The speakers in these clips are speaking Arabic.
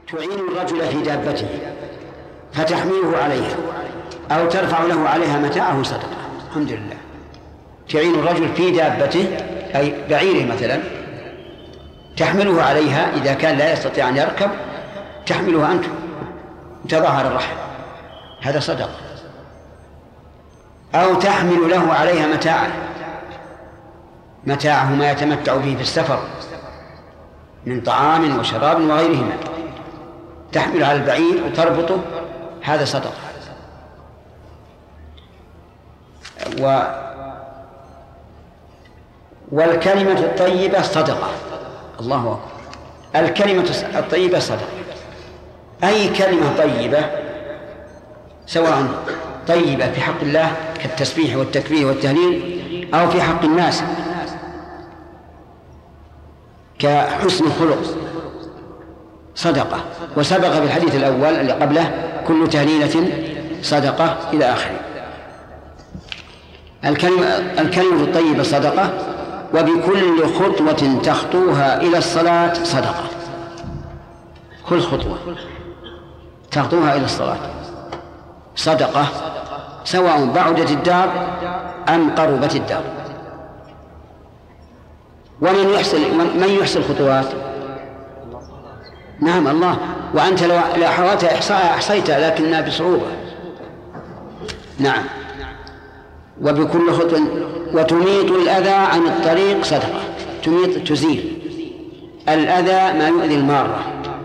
تعين الرجل في دابته فتحمله عليها أو ترفع له عليها متاعه صدقة. الحمد لله. تعين الرجل في دابته أي بعيره مثلا، تحمله عليها إذا كان لا يستطيع أن يركب، تحمله أنت تظهر الرحم، هذا صدقة. أو تحمل له عليها متاعه ما يتمتع به في السفر من طعام وشراب وغيرهما، تحمل على البعير وتربطه، هذا صدقة. والكلمة الطيبة صدقة. الله أكبر. الكلمة الطيبة صدقة. أي كلمة طيبة، سواء طيبة في حق الله كالتسبيح والتكبير والتهليل، أو في حق الناس كحسن الخلق، صدقة. وسبق في الحديث الأول اللي قبله كل تهليلة صدقة إلى آخره. الكلمة الطيبة صدقة. وبكل خطوة تخطوها إلى الصلاة صدقة. كل خطوة تخطوها إلى الصلاة صدقة، سواء بعدت الدار أم قربت الدار. من يحصي الخطوات؟ نعم الله. وأنت لو حاولت إحصائها أحصيتها، لكنها بصعوبة. نعم. وبكل خطوة. وتميط الأذى عن الطريق صدقة. تميط تزيل الأذى ما يؤذي المارة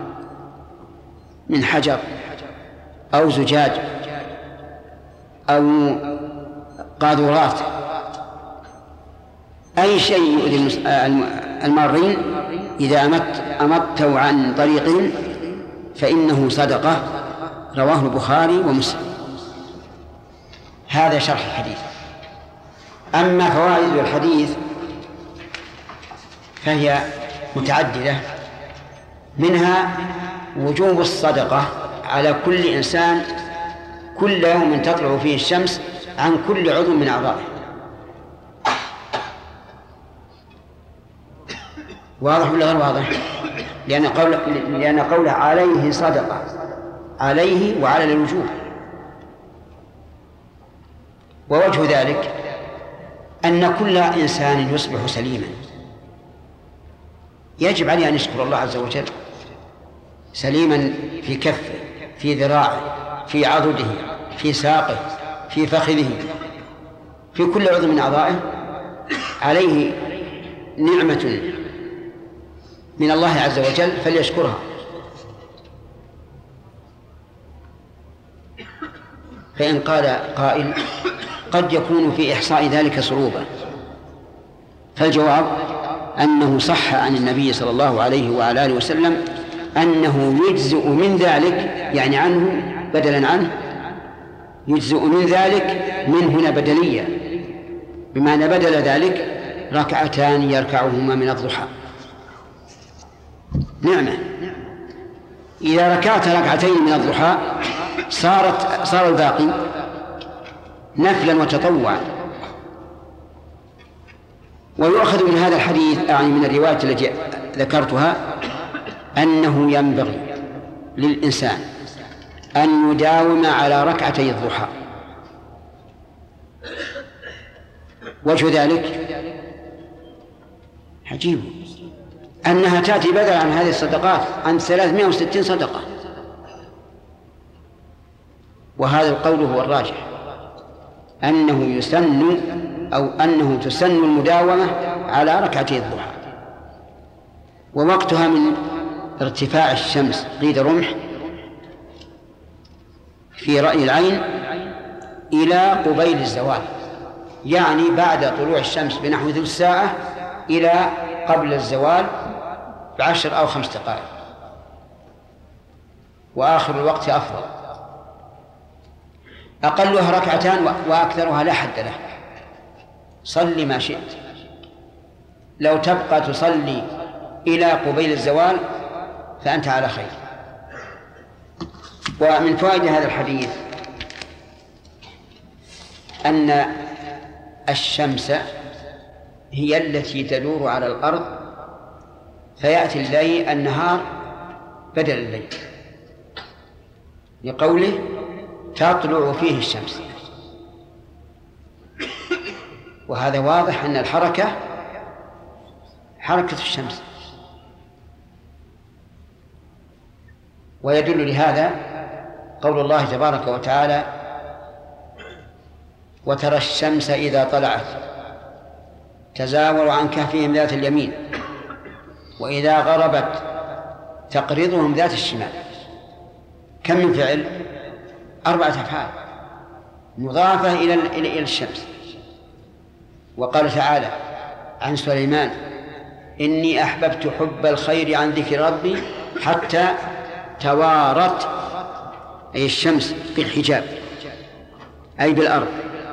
من حجر أو زجاج أو قاذورات، أي شيء يؤذي المارين إذا أمته عن طريق فإنه صدقة. رواه البخاري ومسلم. هذا شرح الحديث. أما فوائد الحديث فهي متعددة، منها وجوب الصدقة على كل إنسان كل يوم تطلع فيه الشمس عن كل عضو من أعضائه. واضح ولا غير واضح؟ لأن قوله عليه صدقة، عليه وعلى الوجوب. ووجه ذلك أن كل إنسان يصبح سليما يجب عليه أن يشكر الله عز وجل، سليما في كفه، في ذراعه، في عضده، في ساقه، في فخذه، في كل عضو من أعضائه عليه نعمة من الله عز وجل فليشكرها. فإن قال قائل قد يكون في إحصاء ذلك صعوبة، فالجواب أنه صح عن النبي صلى الله عليه وعلى آله وسلم أنه يجزئ من ذلك، يعني عنه بدلا عنه، يجزئ من ذلك من هنا بدلية، بمعنى بدل ذلك ركعتان يركعهما من الضحى. نعمة. إذا ركعت ركعتين من الضحى صار الباقي نفلا وتطوعا. ويؤخذ من هذا الحديث، يعني من الرواية التي ذكرتها، أنه ينبغي للإنسان أن يداوم على ركعتي الضحى. وجه ذلك عجيب، أنها تأتي بدل عن هذه الصدقات عن 360 صدقة. وهذا القول هو الراجح، أنه يسن أو أنه تسن المداومة على ركعتي الضحى. ووقتها من ارتفاع الشمس قيد رمح في رأي العين إلى قبيل الزوال، يعني بعد طلوع الشمس بنحو ثلث ساعة إلى قبل الزوال ب10 أو 5 دقائق، وآخر الوقت أفضل. أقلها ركعتان وأكثرها لا حد له. صل ما شئت، لو تبقى تصلي إلى قبيل الزوال فأنت على خير. ومن فوائد هذا الحديث أن الشمس هي التي تدور على الأرض، فيأتي النهار بدل الليل. لقوله تطلع فيه الشمس، وهذا واضح أن الحركة حركة الشمس. ويدل لهذا قول الله تبارك وتعالى: وترى الشمس إذا طلعت تزاور عن كهفهم ذات اليمين وإذا غربت تقرضهم ذات الشمال. كم من فعل؟ 4 أفعال مضافة إلى الشمس. وقال تعالى عن سليمان: إني أحببت حب الخير عن ذكر ربي حتى توارت، أي الشمس، بالحجاب أي بالأرض.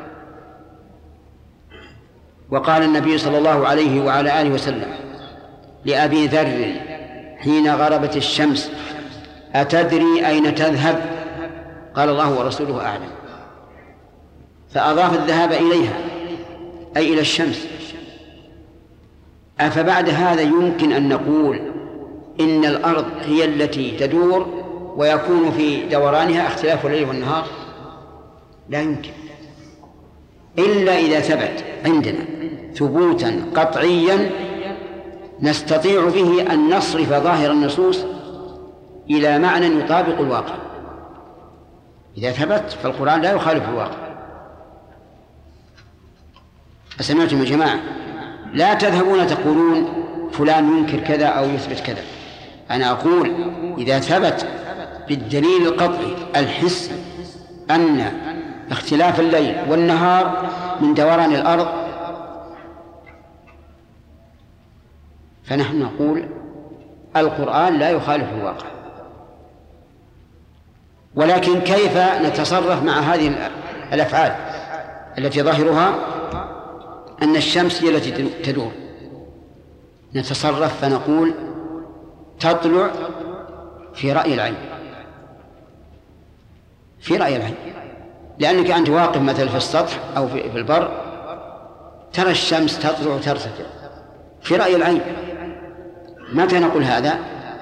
وقال النبي صلى الله عليه وعلى آله وسلم لأبي ذر حين غربت الشمس: أتدري أين تذهب؟ قال: الله ورسوله أعلم. فأضاف الذهاب إليها أي إلى الشمس. أفبعد هذا يمكن أن نقول إن الأرض هي التي تدور ويكون في دورانها اختلاف الليل والنهار؟ لا يمكن، إلا إذا ثبت عندنا ثبوتا قطعيا نستطيع به أن نصرف ظاهر النصوص إلى معنى يطابق الواقع. إذا ثبت فالقرآن لا يخالف الواقع. أسمعتم يا جماعة؟ لا تذهبون تقولون فلان ينكر كذا أو يثبت كذا. أنا أقول إذا ثبت بالدليل القطعي الحسي أن اختلاف الليل والنهار من دوران الأرض فنحن نقول القرآن لا يخالف الواقع. ولكن كيف نتصرف مع هذه الأفعال التي ظاهرها أن الشمس هي التي تدور؟ نتصرف فنقول تطلع في رأي العين، في رأي العين، لأنك أنت واقف مثلا في السطح أو في البر ترى الشمس تطلع وترتفع في رأي العين. متى نقول هذا؟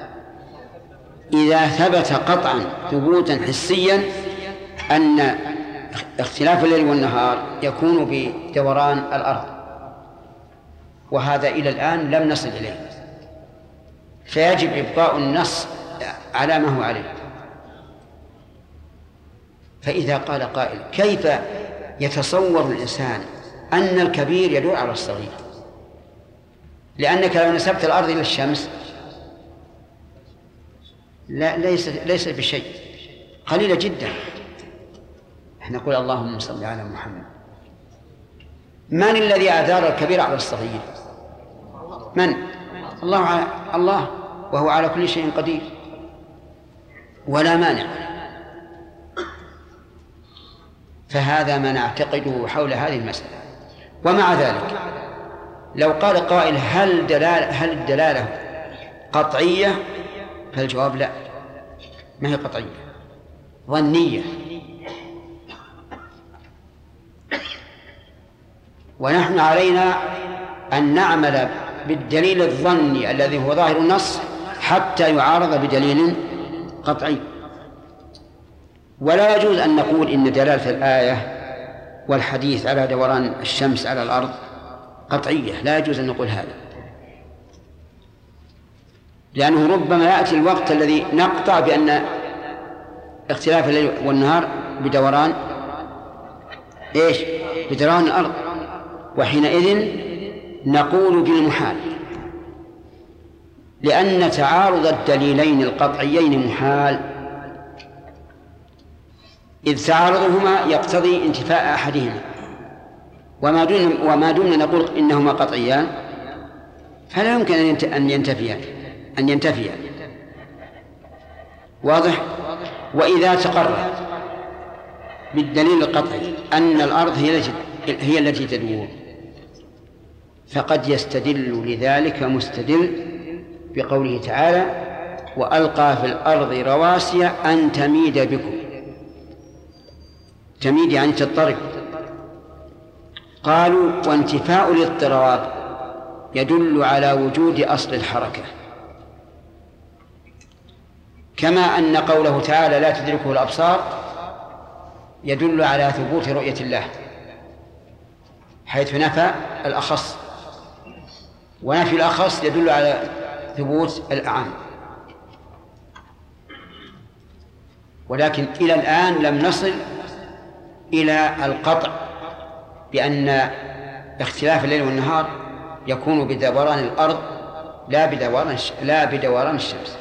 إذا ثبت قطعا ثبوتا حسيا أن اختلاف الليل والنهار يكون بدوران الأرض، وهذا إلى الآن لم نصل إليه، فيجب إبقاء النص على ما هو عليه. فإذا قال قائل: كيف يتصور الإنسان أن الكبير يدور على الصغير؟ لأنك لو نسبت الأرض إلى الشمس ليس بشيء، قليلة جدا. احنا نقول اللهم صل على محمد. من الذي أدار الكبير على الصغير؟ من؟ الله، وهو على كل شيء قدير ولا مانع. فهذا ما نعتقده حول هذه المسألة. ومع ذلك لو قال قائل: هل الدلالة قطعية؟ فالجواب لا، ما هي قطعية، ظنية. ونحن علينا أن نعمل بالدليل الظني الذي هو ظاهر النص حتى يعارض بدليل قطعي. ولا يجوز أن نقول إن دلالة الآية والحديث على دوران الشمس على الأرض قطعية، لا يجوز أن نقول هذا، لأنه ربما يأتي الوقت الذي نقطع بأن اختلاف الليل والنهار بدوران بدوران الأرض، وحينئذ نقول بالمحال، لأن تعارض الدليلين القطعيين محال، إذ تعارضهما يقتضي انتفاء أحدهما، وما دمنا نقول إنهما قطعيان فلا يمكن أن ينتفيا. واضح؟ وإذا تقرر بالدليل القطعي أن الأرض هي التي تدور، فقد يستدل لذلك مستدل بقوله تعالى: وألقى في الأرض رواسي أن تميد بكم. تميد يعني تضطرب. قالوا: وانتفاء الاضطراب يدل على وجود أصل الحركة. كما أن قوله تعالى لا تدركه الأبصار يدل على ثبوت رؤية الله، حيث نفى الأخص، ونفي الأخص يدل على ثبوت الأعم. ولكن إلى الآن لم نصل إلى القطع بأن اختلاف الليل والنهار يكون بدوران الأرض لا بدوران الشمس.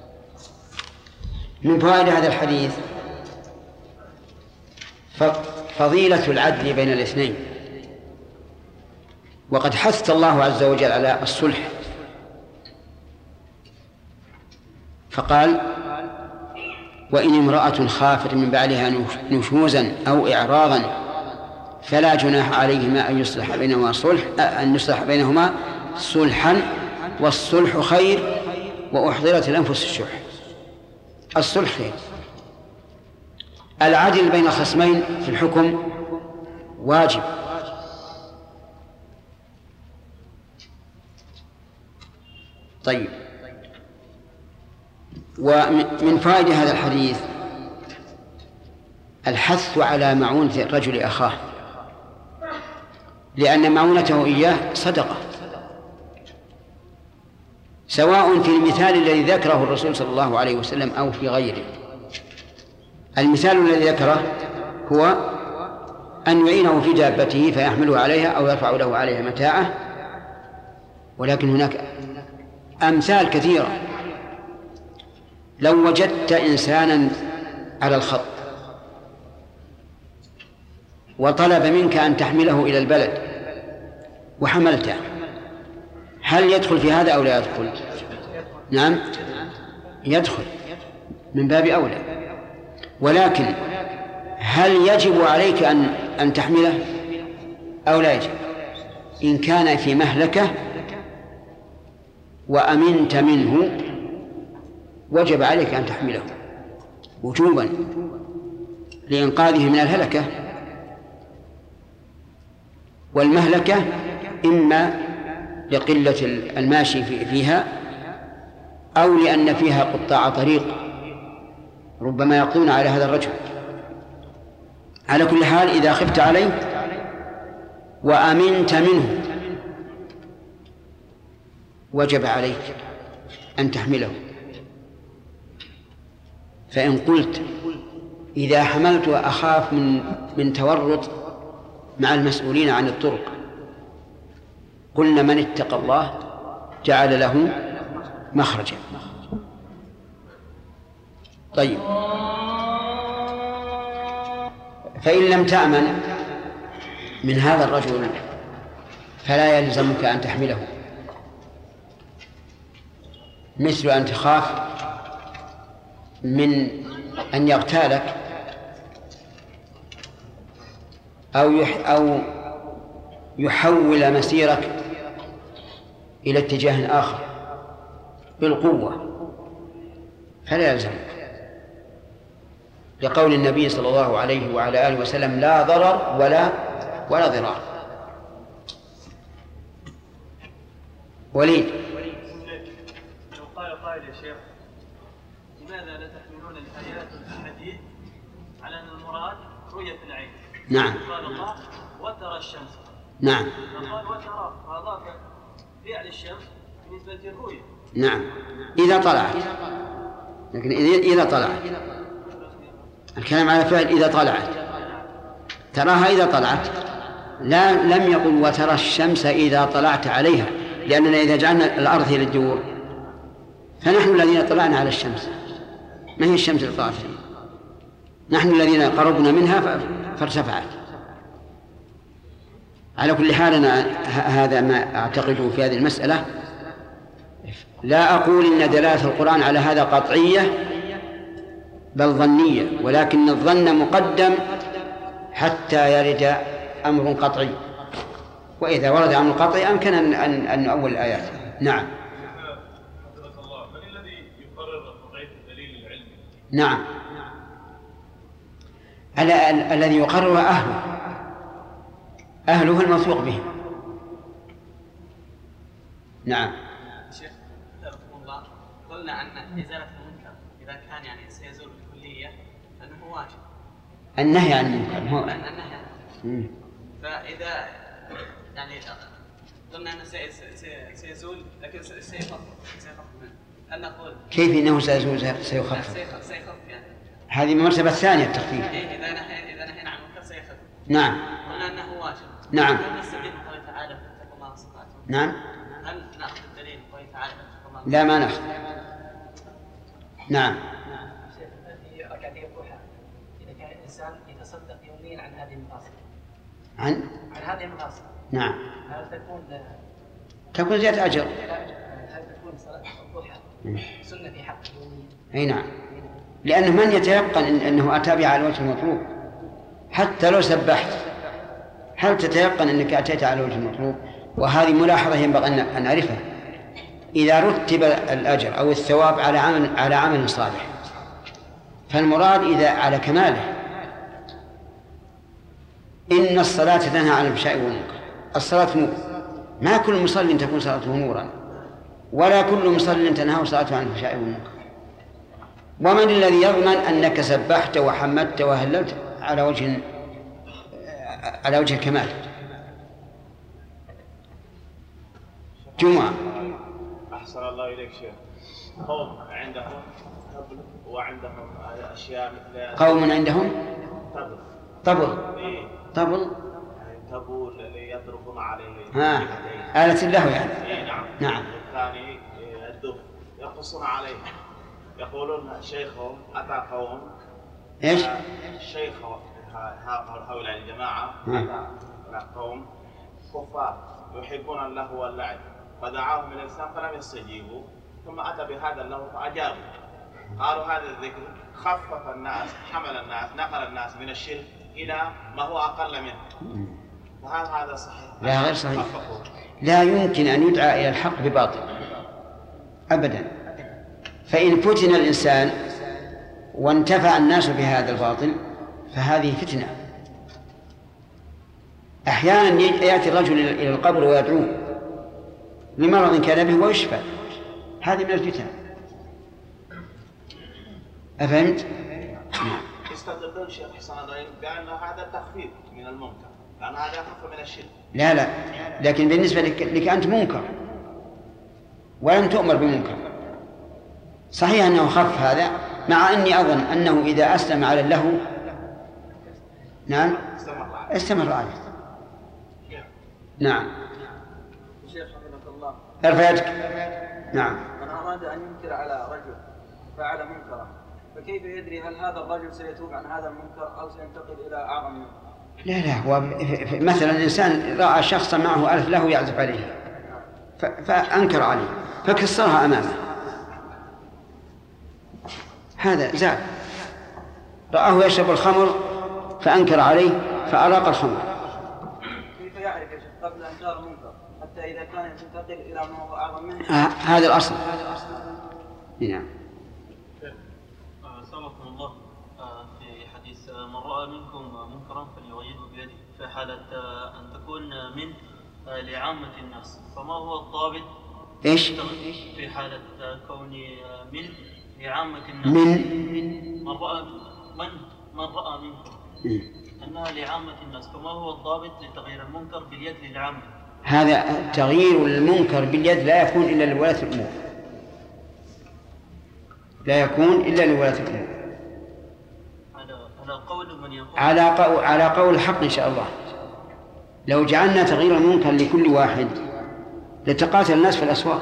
من فوائد هذا الحديث فضيلة العدل بين الاثنين، وقد حث الله عز وجل على الصلح، فقال وإن امرأة خافت من بعلها نشوزا أو إعراضا فلا جناح عليهما أن يصلح بينهما صلحا والصلح خير وأحضرت الأنفس الشح. الصلح خير. العدل بين الخصمين في الحكم واجب. طيب، ومن فائدة هذا الحديث الحث على معونة الرجل أخاه، لأن معونته إياه صدقة، سواء في المثال الذي ذكره الرسول صلى الله عليه وسلم أو في غيره. المثال الذي ذكره هو أن يعينه في دابته فيحمله عليها أو يرفع له عليها متاعه، ولكن هناك أمثال كثيرة. لو وجدت إنسانا على الخط وطلب منك أن تحمله إلى البلد وحملته، هل يدخل في هذا أو لا يدخل؟ نعم يدخل من باب أولى، ولكن هل يجب عليك أن تحمله أو لا يجب؟ إن كان في مهلكة وأمنت منه وجب عليك أن تحمله وجوبا لإنقاذه من الهلكة. والمهلكة إما لقلة الماشي فيها أو لأن فيها قطاع طريق ربما يقضون على هذا الرجل. على كل حال إذا خفت عليه وأمنت منه وجب عليك أن تحمله. فإن قلت إذا حملت أخاف من تورط مع المسؤولين عن الطرق، قلنا من اتقى الله جعل له مخرجا. طيب، فإن لم تأمن من هذا الرجل فلا يلزمك أن تحمله، مثل أن تخاف من أن يغتالك أو يحول مسيرك إلى اتجاه آخر بالقوة، فلا يلزمك، لقول النبي صلى الله عليه وعلى آله وسلم لا ضرر ولا ضرار. وليد، لو قال قائل يا شيخ لماذا لا تحملون الآيات والأحاديث على أن المراد رؤية العين؟ نعم. قال الله وترى الشمس. نعم. فقال وترى، فأضاف فعل الشمس بالنسبة للرؤية. نعم، إذا طلعت، لكن إذا طلعت الكلام على فعل إذا طلعت، تراها إذا طلعت، لم يقل وترى الشمس إذا طلعت عليها، لأننا إذا جعلنا الأرض هي للدور فنحن الذين طلعنا على الشمس، ما هي الشمس اللي طلعت فيها، نحن الذين قربنا منها فارتفعت. على كل حال أنا هذا ما أعتقده في هذه المسألة. لا أقول إن دلالة القرآن على هذا قطعية بل ظنية، ولكن الظن مقدم حتى يرد أمر قطعي، وإذا ورد أمر قطعي أمكن أن نؤول الآيات. نعم. من الذي يقرر قطعية الدليل العلمي؟ نعم، الذي يقرر أهله الموثوق بهم. نعم. شيخ رحمه الله قلنا أن إزالة المنكر إذا كان يعني سيزول بالكلية أنه واجب. النهي عن المنكر هو النهي. فإذا يعني قلنا أنه سيزول لكن سيخف منه، هل نقول كيف إنه سيزول سيخفف؟ سيخف يعني. هذه المرتبة الثانية التخفيف. إذا نهينا عن المنكر سيخف. نعم. قلنا أنه واجب. نعم. هل نستدل بقوله تعالى فاتقوا الله ما استطعتم؟ نعم. هل نأخذ الدليل بقوله تعالى فاتقوا الله؟ لا ما نأخذ. نعم. في ركعتي الضحى إذا كان الإنسان يتصدق يوميا عن هذه المقاصد. عن هذه المقاصد. نعم. هل تكون زيادة أجر. هل تكون صلاة الضحى سنة في حق يوميا؟ أي نعم. لأنه من يتيقن أنه أتى بها على الوجه المطلوب حتى لو سبحت، هل تتيقن أنك أتيت على الوجه المطلوب؟ وهذه ملاحظة ينبغي أن نعرفها. إذا رتب الأجر أو الثواب على عمل صالح، فالمراد إذا على كماله. إن الصلاة تنهى عن الفحشاء والمنكر. الصلاة نور، ما كل مصل تكون صلاته نورا، ولا كل مصل تنهى صلاته عن الفحشاء والمنكر. ومن الذي يضمن أنك سبحت وحمدت وهللت على وجه الكمال؟ جمعة. أحسن الله إليك شيخ. قوم عندهم طبل وعندهم أشياء مثل قوم عندهم طبل. طبل تبول اللي يضربون عليه. آلة اللهو يعني. نعم. نعم. الثاني الدف يقصون عليه. يقولون شيخهم أتى قوم. إيش؟ الشيخ هؤلاء الجماعة أتى قوم كفار يحبون اللهو واللعب، فدعاهم من الإسلام فلم يستجيبوا، ثم أتى بهذا اللهو فأجابوا. قالوا هذا الذكر خفف الناس، حمل الناس، نقل الناس من الشرك إلى ما هو أقل منه. فهل هذا صحيح؟ لا غير صحيح. لا يمكن أن يدعى إلى الحق بباطل أبدا. فإن فتن الإنسان وانتفع الناس بهذا الباطل فهذه فتنة. أحيانا يأتي الرجل إلى القبر ويدعوه لمرض كان به ويشفى، هذه من الفتن. أفهمت؟ يستدلون شيخ حسن بأن هذا تخفيف من المنكر، لأن هذا يخف من الشرك. لا لكن بالنسبة لك أنت منكر ولم تؤمر بمنكر. صحيح أنه خف هذا، مع أني أظن أنه إذا أسلم على اللهو نعم استمر عليه. نعم. شيخ حفظك الله. ارفع يدك. نعم. من أراد أن ينكر على رجل فعل منكرا، فكيف يدري هل هذا الرجل سيتوب عن هذا المنكر أو سينتقل إلى أعظم منه؟ لا هو مثلا الإنسان رأى شخصا معه ألف له يعزف عليه فأنكر عليه فكسرها أمامه، هذا زاد. رآه يشرب الخمر فأنكر عليه فأراق الخمر. كيف يعرف يا شيخ قبل أن صار منكر حتى إذا كان ينتقل إلى ما هو أعظم منه؟ هذا الأصل. نعم. سبحان الله في حديث من رأى منكم منكرا فليغيره بيده، في حالة أن تكون من لعامة الناس، فما هو الضابط؟ إيش؟ في حالة كون من لعامة الناس، من رأى منكم أنها لعامة الناس، فما هو الضابط لتغيير المنكر باليد للعامة؟ هذا تغيير المنكر باليد لا يكون إلا لولاة الأمور، لا يكون إلا لولاة الأمور. على قول من يقول على قول الحق إن شاء الله. لو جعلنا تغيير المنكر لكل واحد لتقاتل الناس في الأسواق،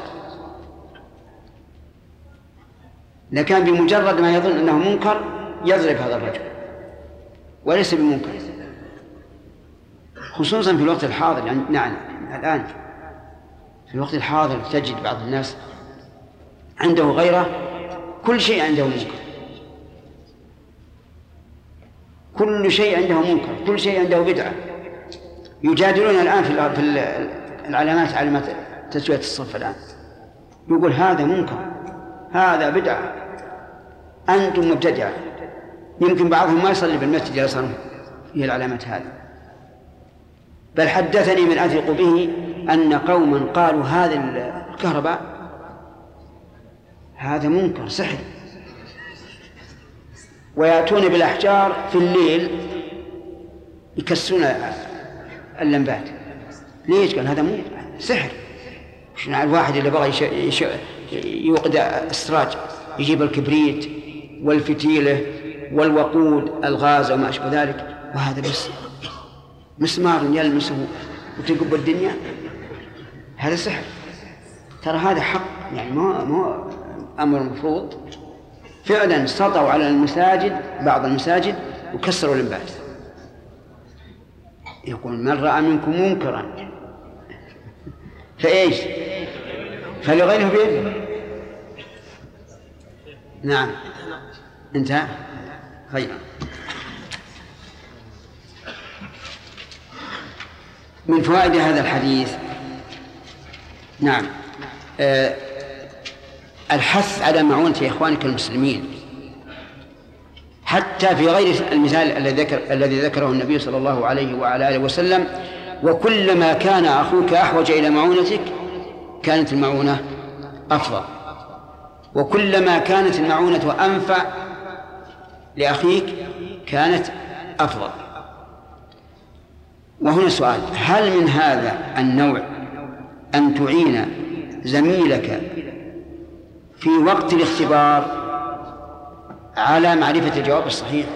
لكان بمجرد ما يظن أنه منكر يضرب هذا الرجل وليس بمنكر، خصوصا في الوقت الحاضر. يعني نعم الآن في الوقت الحاضر تجد بعض الناس عنده غيره، كل شيء عنده منكر، كل شيء عنده منكر، كل شيء عنده بدعة. يجادلون الآن في العلامات، علامات تسوية الصف الآن، يقول هذا منكر، هذا بدعة، أنتم مبتدعة. يمكن بعضهم ما يصلي بالمسجد يصنع هي العلامات هذه. بل حدثني من أثق به أن قوما قالوا هذا الكهرباء هذا منكر سحر، ويأتون بالأحجار في الليل يكسرون اللمبات. ليش؟ قال هذا مو سحر. الواحد اللي بغى يوقد السراج يجيب الكبريت والفتيلة والوقود الغاز وما أشبه ذلك، وهذا بس مسمار يلمسه وتقب الدنيا، هذا سحر. ترى هذا حق، يعني مو أمر مفروض. فعلا سطوا على المساجد، بعض المساجد، وكسروا اللمبات. يقول من رأى منكم منكرا فإيش؟ فلغيره بيده. نعم انتهى. خيرا. من فوائد هذا الحديث نعم الحث على معونة إخوانك المسلمين حتى في غير المثال الذي ذكره النبي صلى الله عليه وعلى آله وسلم: وكلما كان أخوك أحوج إلى معونتك كانت المعونة أفضل، وكلما كانت المعونة أنفع لأخيك كانت أفضل. وهنا سؤال: هل من هذا النوع أن تعين زميلك في وقت الاختبار على معرفة الجواب الصحيح؟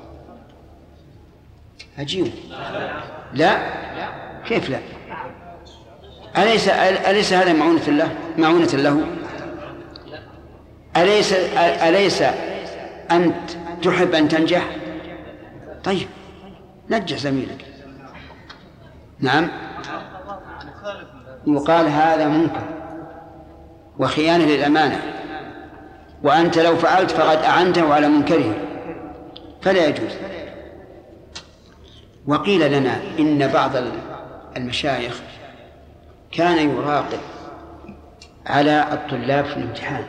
أجيب لا. كيف لا؟ أليس هذا معونة له؟ أليس أنت تحب أن تنجح؟ طيب نجح زميلك. نعم. يقال هذا منكر وخيانة للأمانة، وأنت لو فعلت فقد أعنته على منكره، فلا يجوز. وقيل لنا إن بعض المشايخ كان يراقب على الطلاب في الامتحان،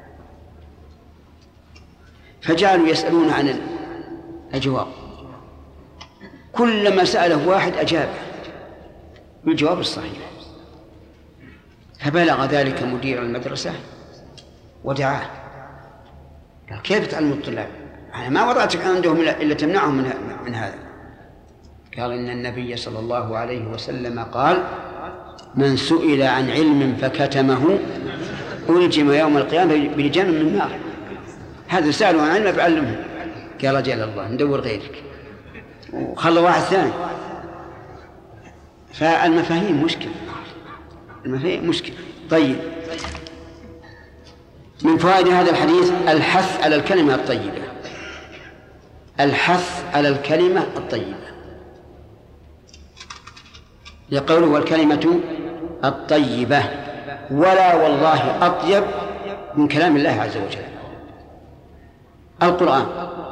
فجعلوا يسألون عن الجواب، كلما سأله واحد أجابه بالجواب الصحيح. فبلغ ذلك مدير المدرسة ودعاه، قال: كيف تعلم الطلاب؟ أنا ما وضعتك عندهم إلا تمنعهم من هذا. قال: إن النبي صلى الله عليه وسلم قال: من سئل عن علم فكتمه ألجم يوم القيامة بلجام من نار. هذا سألوا عن علم فعلمه. قال: رجل الله ندور غيرك، وخلى واحد ثاني. فالمفاهيم مشكلة، المفاهيم مشكلة. طيب، من فوائد هذا الحديث الحث على الكلمة الطيبة، الحث على الكلمة الطيبة، لقوله: والكلمة الطيبة، ولا والله أطيب من كلام الله عز وجل. القرآن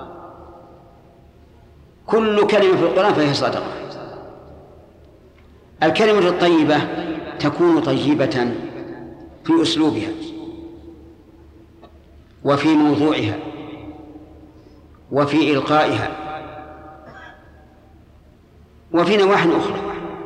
كل كلمة في القرآن فهي صدقة. الكلمة الطيبة تكون طيبة في أسلوبها وفي موضوعها وفي إلقائها وفي نواح أخرى.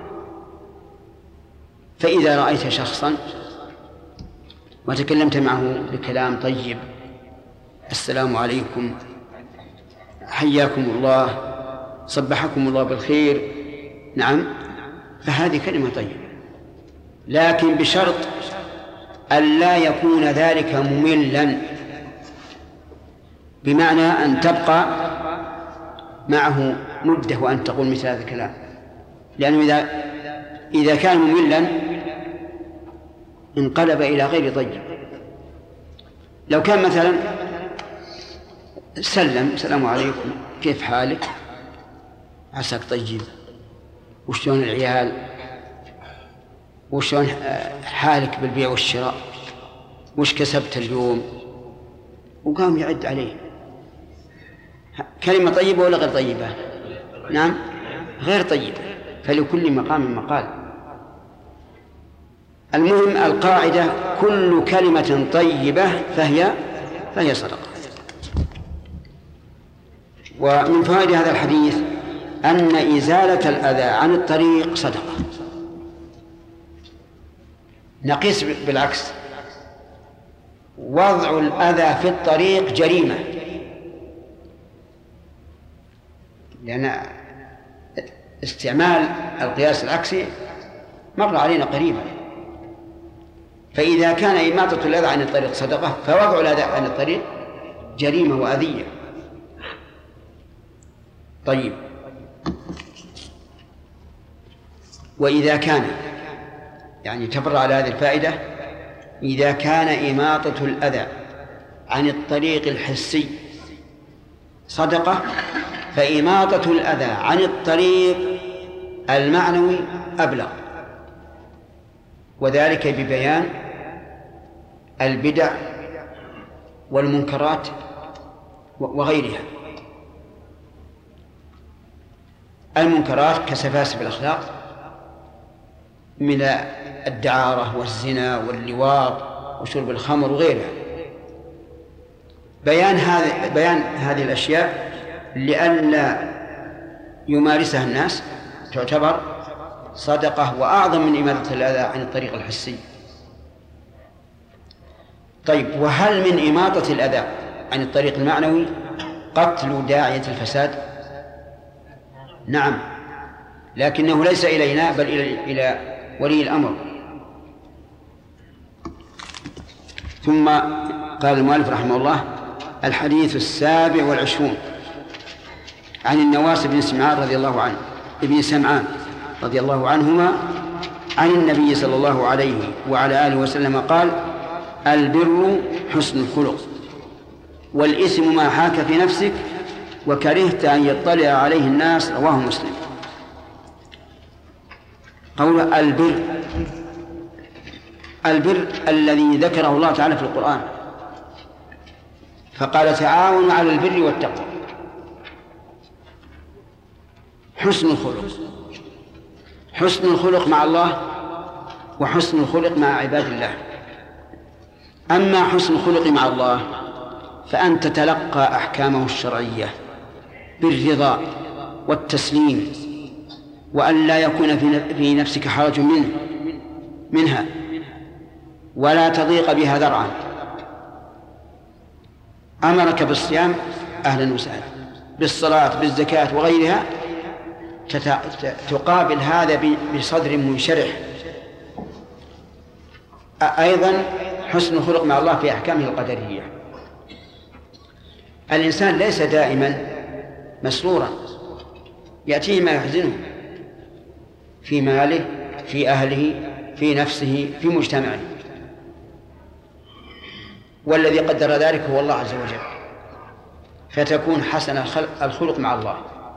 فإذا رأيت شخصا وتكلمت معه بكلام طيب: السلام عليكم، حياكم الله، صبحكم الله بالخير، نعم، فهذه كلمة طيبة، لكن بشرط أن لا يكون ذلك مملا، بمعنى أن تبقى معه مدة وأن تقول مثل هذا الكلام، لأنه إذا كان مملا انقلب إلى غير طيب. لو كان مثلا سلم: السلام عليكم، كيف حالك؟ عساك طيب، وشلون العيال، وشلون حالك بالبيع والشراء، وش كسبت اليوم، وقام يعد عليه. كلمة طيبة ولا غير طيبة؟ نعم، غير طيبة. فلكل مقام مقال. المهم القاعدة: كل كلمة طيبة فهي صدقة. ومن فوائد هذا الحديث أن إزالة الأذى عن الطريق صدقة. نقيس بالعكس: وضع الأذى في الطريق جريمة، لأن استعمال القياس العكسي مر علينا قريبا. فإذا كان إماطة الأذى عن الطريق صدقة فوضع الأذى عن الطريق جريمة وأذية. طيب، وإذا كان يعني تبرع على هذه الفائدة، إذا كان إماطة الأذى عن الطريق الحسي صدقة فإماطة الأذى عن الطريق المعنوي أبلغ، وذلك ببيان البدع والمنكرات وغيرها. المنكرات كسفاسف الأخلاق من الدعارة والزنا واللواط وشرب الخمر وغيرها. بيان هذه الأشياء لئلا يمارسها الناس تعتبر صدقة وأعظم من إماتة الأذى عن الطريق الحسي. طيب، وهل من إماطة الأذى عن الطريق المعنوي قتل داعية الفساد؟ نعم، لكنه ليس إلينا بل إلى ولي الأمر. ثم قال المؤلف رحمه الله: الحديث 27 عن النواس بن سمعان رضي الله عنهما عن النبي صلى الله عليه وعلى آله وسلم قال: البر حسن الخلق، والإثم ما حاك في نفسك وكرهت أن يطلع عليه الناس. رواه مسلم. قول البر الذي ذكره الله تعالى في القرآن، فقال: تعاونوا على البر والتقوى. حسن الخلق مع الله وحسن الخلق مع عباد الله. أما حسن الخلق مع الله فأن تتلقى أحكامه الشرعية بالرضا والتسليم، وأن لا يكون في نفسك حرج منها ولا تضيق بها ذرعا. أمرك بالصيام، أهلا وسهلا، بالصلاة، بالزكاة وغيرها، تقابل هذا بصدر منشرح. أيضا حسن الخلق مع الله في أحكامه القدرية. الإنسان ليس دائما مسرورا، يأتيه ما يحزنه في ماله، في أهله، في نفسه، في مجتمعه، والذي قدر ذلك هو الله عز وجل. فتكون حسن الخلق مع الله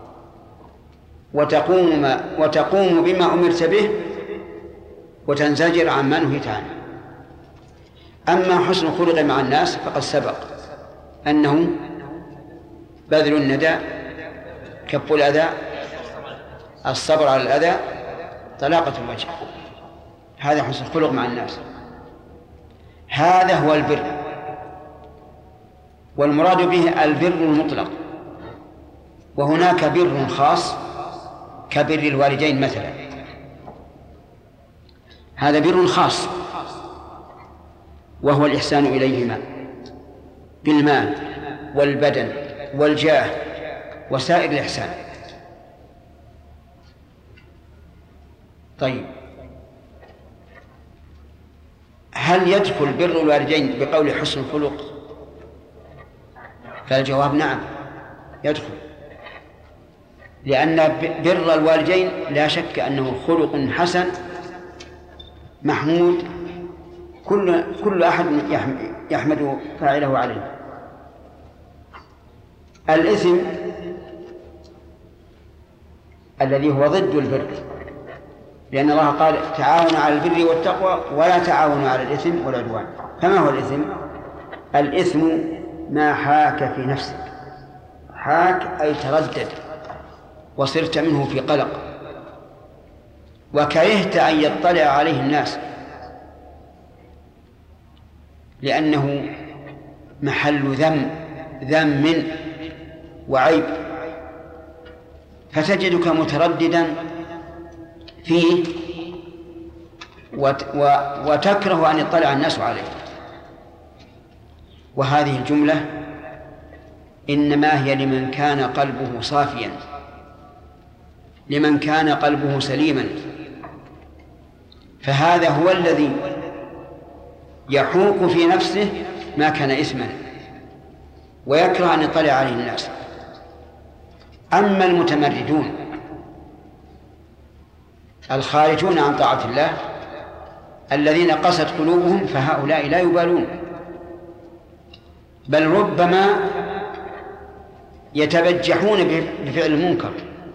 وتقوم بما أمرت به وتنزجر عما نهيت عنه. أما حسن الخلق مع الناس فقد سبق أنه بذل الندى، كف الأذى، الصبر على الأذى، طلاقة الوجه. هذا حسن الخلق مع الناس، هذا هو البر. والمراد به البر المطلق، وهناك بر خاص كبر الوالدين مثلا، هذا بر خاص وهو الإحسان إليهما بالمال والبدن والجاه وسائر الإحسان. طيب، هل يدخل بر الوالدين بقول حسن الخلق؟ فالجواب نعم يدخل، لأن بر الوالدين لا شك أنه خلق حسن محمود كل أحد يحمد فاعله عليه. الإثم الذي هو ضد البر، لأن الله قال: تعاونوا على البر والتقوى ولا تعاونوا على الإثم والعدوان. فما هو الإثم؟ الإثم ما حاك في نفسك، حاك أي تردد وصرت منه في قلق، وكرهت أن يطلع عليه الناس، لأنه محل ذم وعيب، فتجدك مترددا فيه وتكره أن يطلع الناس عليه. وهذه الجملة إنما هي لمن كان قلبه صافيا لمن كان قلبه سليما، فهذا هو الذي يحوك في نفسه ما كان إثما ويكره أن يطلع عليه الناس. أما المتمردون الخارجون عن طاعة الله الذين قست قلوبهم فهؤلاء لا يبالون، بل ربما يتبجحون بفعل المنكر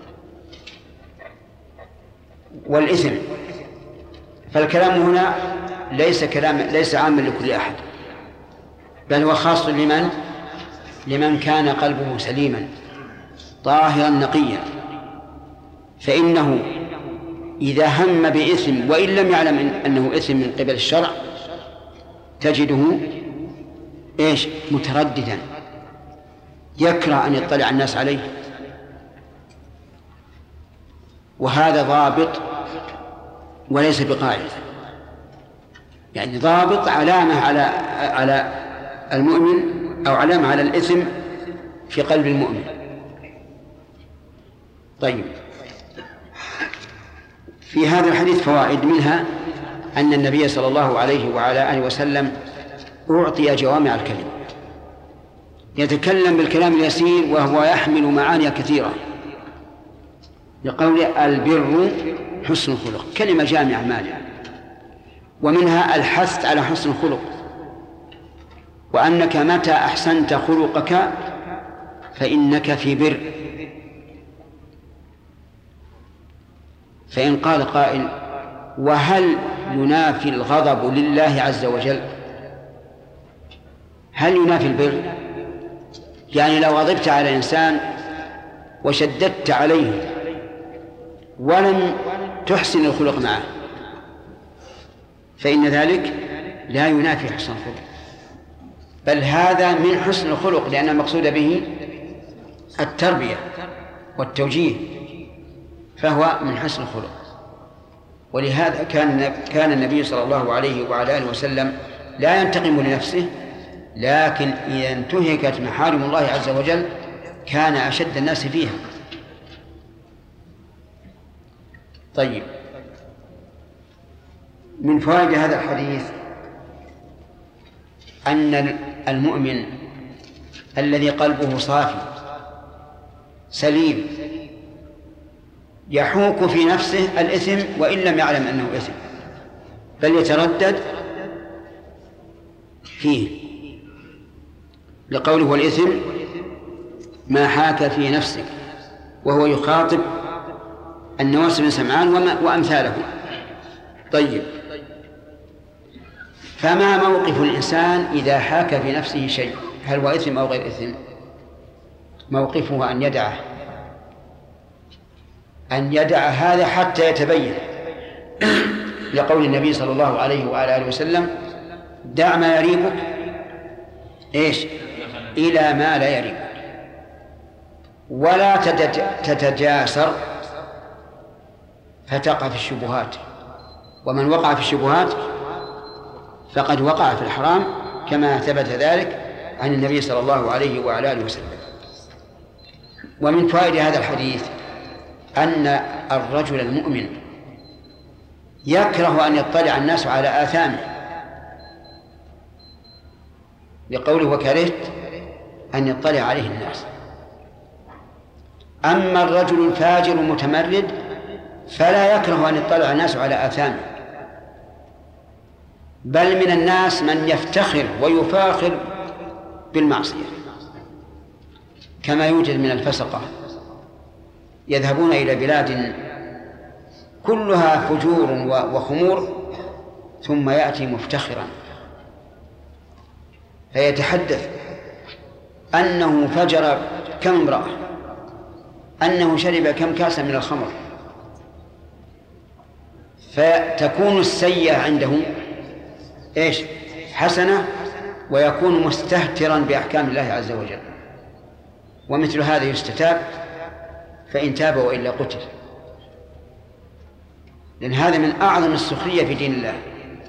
والإثم. فالكلام هنا ليس عاما لكل أحد، بل هو خاص لمن كان قلبه سليما طاهرا نقيا، فإنه إذا هم بإثم وإن لم يعلم أنه إثم من قبل الشرع تجده مترددا، يكره أن يطلع الناس عليه. وهذا ضابط وليس بقاعدة، يعني ضابط علامة على المؤمن أو علامة على الإثم في قلب المؤمن. طيب، في هذا الحديث فوائد، منها أن النبي صلى الله عليه وعلى آله وسلم أعطي جوامع الكلم، يتكلم بالكلام اليسير وهو يحمل معاني كثيرة، لقول البر حسن الخلق، كلمة جامعة مانعة، ومنها الحث على حسن الخلق، وأنك متى أحسنت خلقك فإنك في بر. فإن قال قائل: وهل ينافي الغضب لله عز وجل؟ هل ينافي البر؟ يعني لو غضبت على إنسان وشددت عليه ولم تحسن الخلق معه فإن ذلك لا ينافي حسن الخلق، بل هذا من حسن الخلق، لأن المقصود به التربية والتوجيه، فهو من حسن الخلق. ولهذا كان النبي صلى الله عليه وعلى آله وسلم لا ينتقم لنفسه، لكن إذا انتهكت محارم الله عز وجل كان أشد الناس فيها. طيب، من فوائد هذا الحديث أن المؤمن الذي قلبه صافي سليم يحوك في نفسه الإثم وإن لم يعلم أنه إثم، بل يتردد فيه، لقوله والإثم ما حاك في نفسك، وهو يخاطب النواس بن سمعان وأمثاله. طيب، فما موقف الإنسان إذا حاك في نفسه شيء؟ هل هو إثم أو غير إثم؟ موقفه أن يدع هذا حتى يتبين، لقول النبي صلى الله عليه وعلى آله وسلم: دع ما يريبك إلى ما لا يريبك، ولا تتجاسر فتقع في الشبهات، ومن وقع في الشبهات فقد وقع في الحرام، كما ثبت ذلك عن النبي صلى الله عليه وعلى آله وسلم. ومن فوائد هذا الحديث أن الرجل المؤمن يكره أن يطلع الناس على آثامه، لقوله: وكرهت أن يطلع عليه الناس. أما الرجل الفاجر المتمرد فلا يكره أن يطلع الناس على آثامه، بل من الناس من يفتخر ويفاخر بالمعصية، كما يوجد من الفسقة يذهبون إلى بلاد كلها فجور وخمور ثم يأتي مفتخرا فيتحدث أنه فجر كم امرأة، أنه شرب كم كاسا من الخمر، فتكون السيئة عنده حسنة، ويكون مستهترا بأحكام الله عز وجل. ومثل هذا يستتاب، فإن تاب وإلا قتل، لأن هذا من أعظم السخرية في دين الله.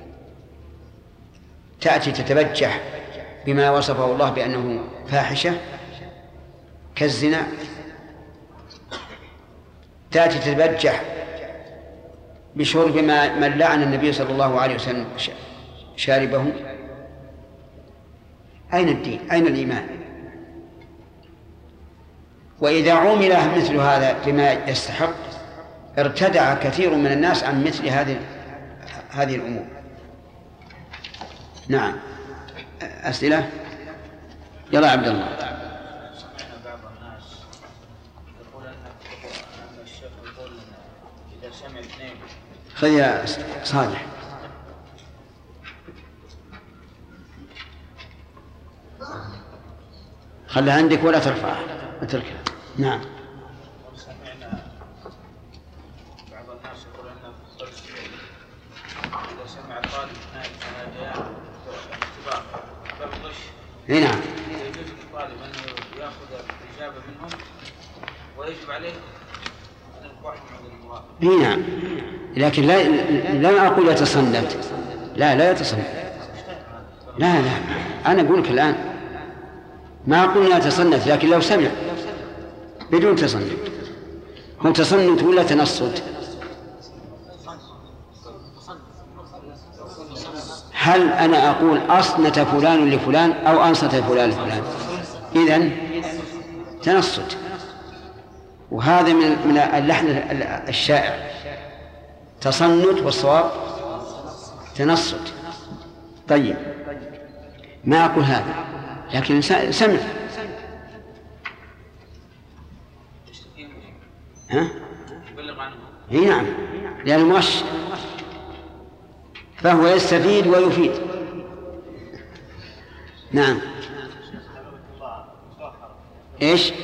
تأتي تتبجح بما وصفه الله بأنه فاحشة كالزنا، تأتي تتبجح بشرب من لعن النبي صلى الله عليه وسلم شاربه؟ أين الدين؟ أين الإيمان؟ وإذا عمل مثل هذا بما يستحق ارتدع كثير من الناس عن مثل هذه الأمور. نعم. أسئلة؟ يلا عبد الله. سمعنا بعض الناس يقول أن الشيخ يقول إذا سمع اثنين. خذ يا صالح. خلها عندك ولا ترفعها اتركها. نعم. سمعنا بعض الناس يقول أن في الدرس إذا سمع طالب اثنين مناجاة اختبار باب الغش. نعم. يجوز للطالب أن يأخذ الإجابة منهم ويجب عليه أن يقبحهم عند المراقب. نعم. لكن لا أقول يتصنت. لا يتصنت. لا أنا أقول لك الآن ما قلنا تصنت، لكن لو سمع بدون تصنت. هو تصنت ولا تنصت؟ هل أنا أقول أصنت فلان لفلان أو أنصت فلان لفلان؟ إذن تنصت، وهذا من اللحن الشائع. تصنت والصواب تنصت. طيب ما أقول هذا، لكن سمع. ها؟ اي نعم، لأنه مغش، فهو يستفيد ويفيد. نعم. ايش؟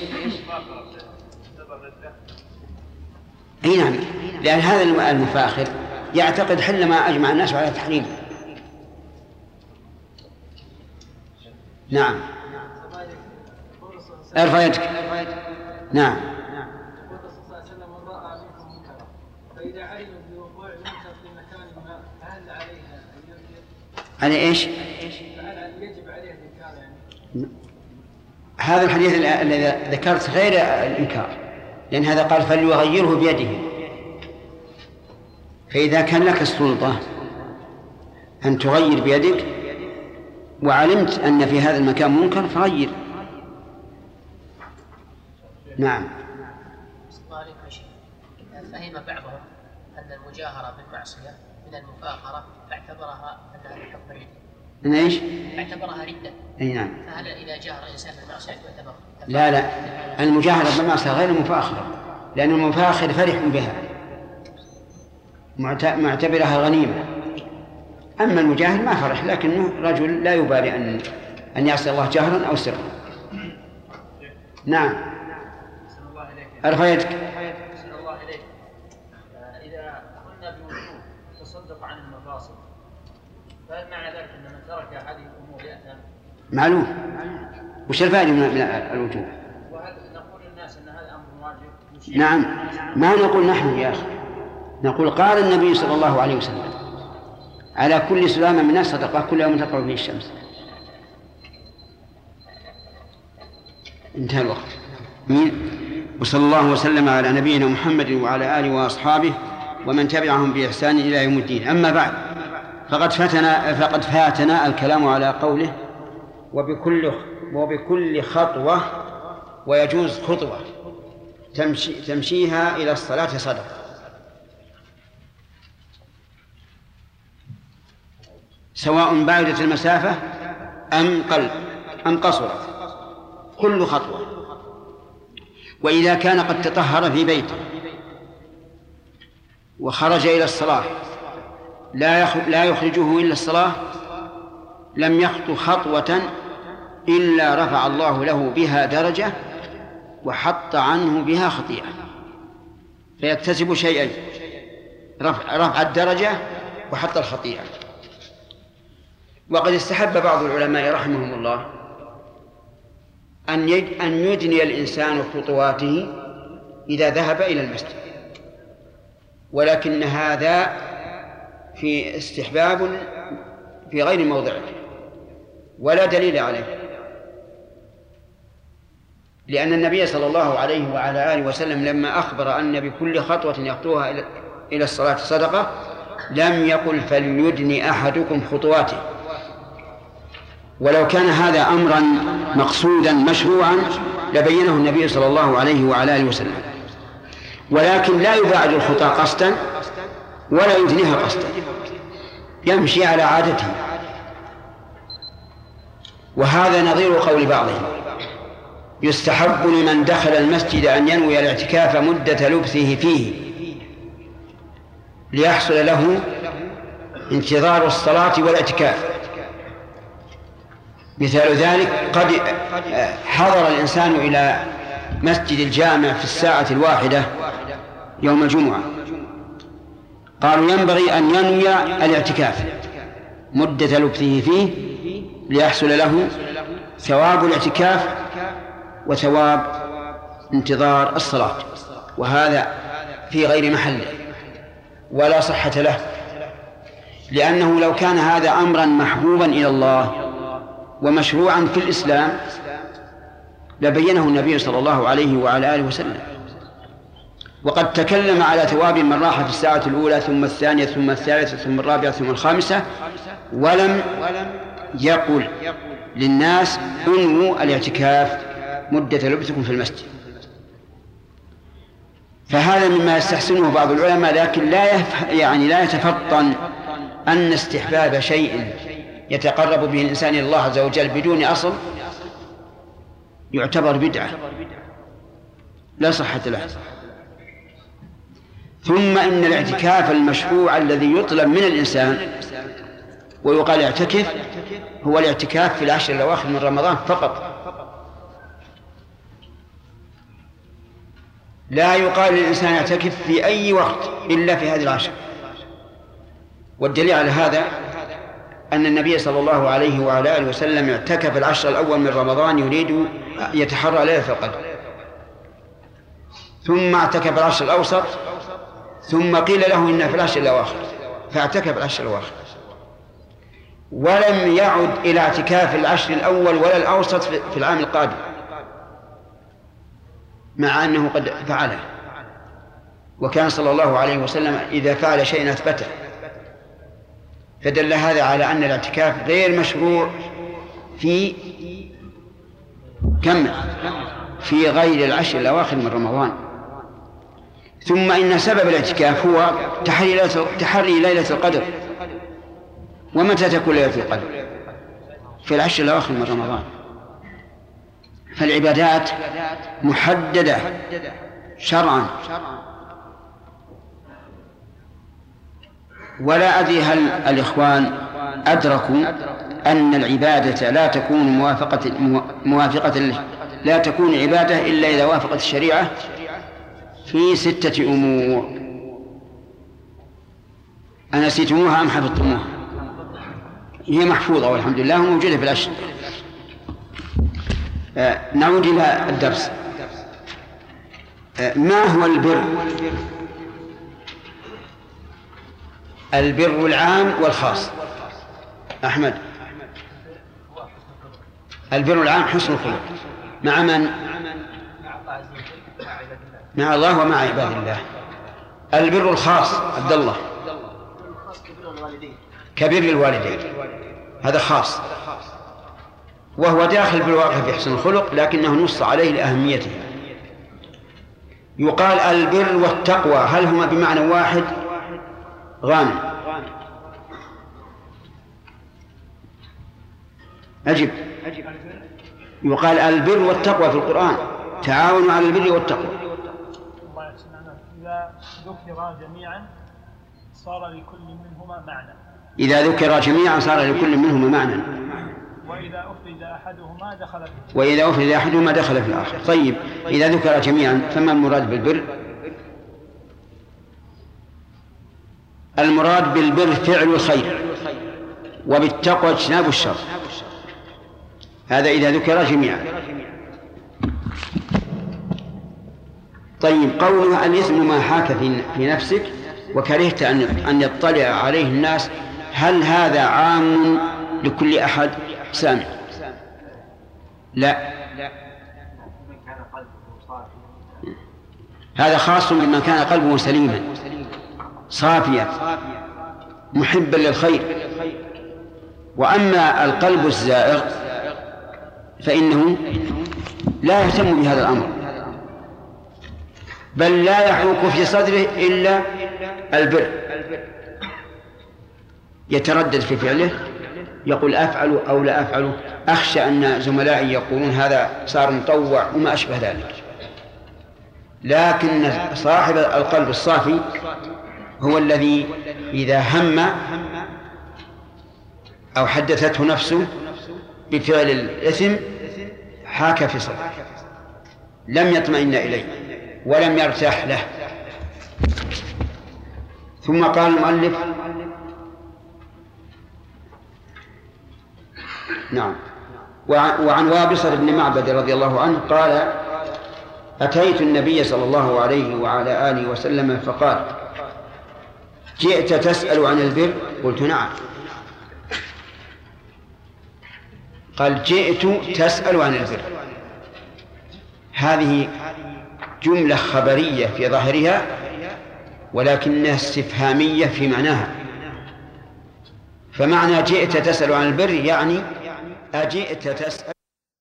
اي نعم، لأن هذا المفاخر يعتقد حل ما أجمع الناس على تحريمه. نعم. ارفع يدك. نعم. فإذا علم بوقوع منكر في مكان ما فهل عليها أن ينكر؟ على ايش؟ فهل يجب عليه الإنكار يعني؟ هذا الحديث الذي ذكرت غير الإنكار، لأن هذا قال فليغيره بيده. فإذا كان لك السلطة أن تغير بيدك وعلمت أن في هذا المكان منكر فغير. نعم. فهم بعضهم أن المجاهرة بالمعصية من المفاخرة فاعتبرها أنها لحكم الردة. من ايش؟ اعتبرها ردة. اي نعم. فهل إذا جاهر الإنسان بالمعصية تعتبر؟ لا المجاهرة بالمعصية غير المفاخرة، لأن المفاخر فرح بها معتبرها غنيمة. أما المجاهر ما فرح، لكنه رجل لا يبالي أن يعصي الله جهرا أو سرا. نعم. ارفع يدك. إذا قلنا بوجوب تصدق عن المفاصل، فهل معنى ذلك أن من ترك هذه الأمور يأثم؟ معلوم. وش الفائدة من الوجوب؟ وهل نقول للناس أن هذا أمر واجب؟ نعم، ما نقول نحن يا أخي، نقول قال النبي صلى الله عليه وسلم على كل سلامة من الناس صدقة كل يوم تطلع فيه الشمس. انتهى الوقت. وصلى الله وسلم على نبينا محمد وعلى آله وأصحابه ومن تبعهم بإحسان إلى يوم الدين. أما بعد، فقد فاتنا الكلام على قوله وبكل خطوة، ويجوز خطوة تمشيها إلى الصلاة صدقة. سواء بعدت المسافة أم قصرت، كل خطوة. وإذا كان قد تطهر في بيته وخرج إلى الصلاة لا يخرجه إلا الصلاة، لم يخطو خطوة إلا رفع الله له بها درجة وحط عنه بها خطيئة، فيكتسب شيئين: رفع الدرجة وحط الخطيئة. وقد استحب بعض العلماء رحمهم الله أن يدني الإنسان خطواته إذا ذهب إلى المسجد، ولكن هذا في استحباب في غير موضعه ولا دليل عليه. لأن النبي صلى الله عليه وعلى آله وسلم لما أخبر أن بكل خطوة يخطوها إلى الصلاة صدقة لم يقل فليدن أحدكم خطواته، ولو كان هذا أمرا مقصودا مشروعا لبينه النبي صلى الله عليه وعلى آله وسلم، ولكن لا يباعد الخطى قصدا ولا يدنيها قصدا، يمشي على عادته. وهذا نظير قول بعضهم: يستحب لمن دخل المسجد أن ينوي الاعتكاف مدة لبثه فيه ليحصل له انتظار الصلاة والاعتكاف. مثال ذلك: قد حضر الإنسان إلى مسجد الجامع في الساعة الواحدة يوم الجمعة، قالوا ينبغي أن ينوي الاعتكاف مدة لبثه فيه ليحصل له ثواب الاعتكاف وثواب انتظار الصلاة، وهذا في غير محله ولا صحة له، لأنه لو كان هذا أمرا محبوبا إلى الله ومشروعا في الإسلام لبينه النبي صلى الله عليه وعلى آله وسلم. وقد تكلم على ثواب من راح في الساعة الأولى ثم الثانية ثم الثالثة ثم الرابعة ثم الخامسة، ولم يقل للناس انووا الاعتكاف مدة لبثكم في المسجد. فهذا مما يستحسنه بعض العلماء، لكن لا يتفطن أن استحباب شيء يتقرب به الإنسان إلى الله عز وجل بدون أصل يعتبر بدعة لا صحة له. ثم إن الاعتكاف المشروع الذي يطلب من الإنسان ويقال اعتكف هو الاعتكاف في العشر الأواخر من رمضان فقط، لا يقال للإنسان اعتكف في أي وقت إلا في هذه العشر. والدليل على هذا أن النبي صلى الله عليه وعلى آله وسلم اعتكف العشر الأول من رمضان يريد يتحرى ليلة القدر، ثم اعتكف العشر الأوسط، ثم قيل له إن في العشر الأواخر فاعتكف العشر الأواخر، ولم يعد إلى اعتكاف العشر الأول ولا الأوسط في العام القادم، مع أنه قد فعله. وكان صلى الله عليه وسلم إذا فعل شيئا أثبته، فدل هذا على أن الاعتكاف غير مشروع في في غير العشر الأواخر من رمضان. ثم إن سبب الاعتكاف هو تحري ليلة القدر. ومتى تكون ليلة القدر؟ في العشر الأواخر من رمضان. فالعبادات محددة شرعا، ولا أدري هل الإخوان أدركوا أن العبادة لا تكون عبادة إلا إذا وافقت الشريعة في 6 أمور. أنسيتموها أم حفظتموها؟ هي محفوظة والحمد لله وموجودة في الأشهر. نعود إلى الدرس. ما هو البر؟ البر العام والخاص. أحمد. البر العام حسن الخلق مع من؟ مع الله ومع عباد الله. البر الخاص عبد الله. كبر الوالدين هذا خاص، وهو داخل بالواقع في حسن الخلق لكنه نص عليه لأهميته. يقال البر والتقوى، هل هما بمعنى واحد؟ غانم. أجب. يقال البر والتقوى في القرآن، تعاونوا على البر والتقوى. إذا ذكر جميعا صار لكل منهما معنى. إذا ذكر جميعا صار لكل منهما معنى. وإذا أفرد أحدهما دخل في وإذا أفرد أحدهما دخل في الآخر. طيب إذا ذكر جميعا فما المراد بالبر؟ المراد بالبر فعل الخير، وبالتقوى اجتناب الشر. هذا إذا ذكر جميعا. طيب قولها الإثم ما حاك في نفسك وكرهت أن يطلع عليه الناس، هل هذا عام لكل أحد سامع؟ لا. هذا خاص بمن كان قلبه سليما صافيا محبا للخير. وأما القلب الزائغ فإنه لا يهتم بهذا الأمر، بل لا يحوك في صدره إلا البر، يتردد في فعله، يقول أفعل أو لا أفعل، أخشى أن زملائي يقولون هذا صار مطوع وما أشبه ذلك. لكن صاحب القلب الصافي هو الذي إذا هم أو حدثته نفسه بفعل الإثم حاك في صدره، لم يطمئن إليه ولم يرتاح له. ثم قال المؤلف نعم. وعن وابصة بن معبد رضي الله عنه قال: أتيت النبي صلى الله عليه وعلى آله وسلم فقال: جئت تسأل عن البر؟ قلت: نعم. قال: جئت تسأل عن البر. هذه جملة خبرية في ظاهرها ولكنها استفهامية في معناها. فمعنى جئت تسأل عن البر يعني أجئت تسأل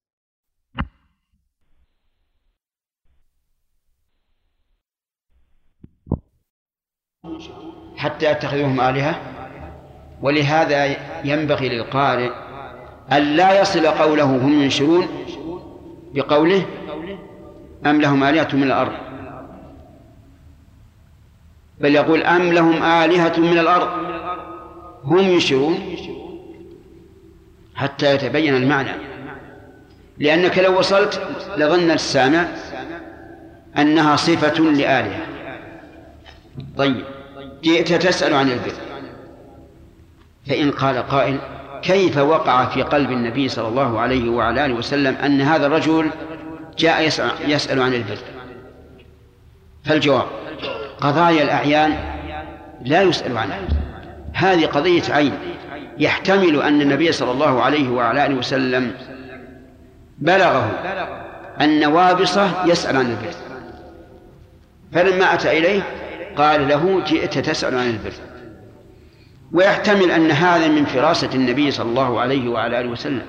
حتى يتخذوهم آلهة. ولهذا ينبغي للقارئ أن لا يصل قوله هم ينشرون بقوله أم لهم آلهة من الأرض، بل يقول أم لهم آلهة من الأرض هم ينشرون حتى يتبين المعنى. لأنك لو وصلت لظن السامع أنها صفة لآلهة. طيب، جئت تسأل عن البر. فإن قال قائل: كيف وقع في قلب النبي صلى الله عليه وعلى آله وسلم أن هذا الرجل جاء يسأل عن البر؟ فالجواب: قضايا الأعيان لا يسأل عنها، هذه قضية عين. يحتمل أن النبي صلى الله عليه وعلى آله وسلم بلغه أن وابصة يسأل عن البر، فلما أتى إليه قال له: جئت تسأل عن البر. ويحتمل أن هذا من فراسة النبي صلى الله عليه وعلى آله وسلم.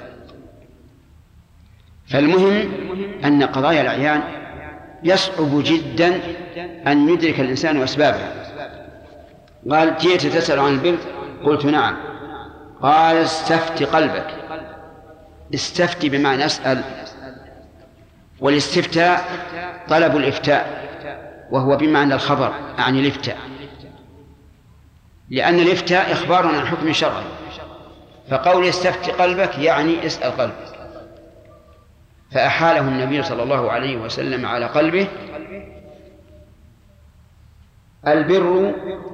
فالمهم أن قضايا الأعيان يصعب جدا أن يدرك الإنسان أسبابها. قال: جئت تسأل عن البر؟ قلت: نعم. قال: استفت قلبك. استفت بمعنى اسأل، والاستفتاء طلب الإفتاء، وهو بمعنى الخبر عن الإفتاء، لأن الإفتاء إخبار عن حكم شرعي. فقول استفت قلبك يعني اسأل قلبك. فأحاله النبي صلى الله عليه وسلم على قلبه. البر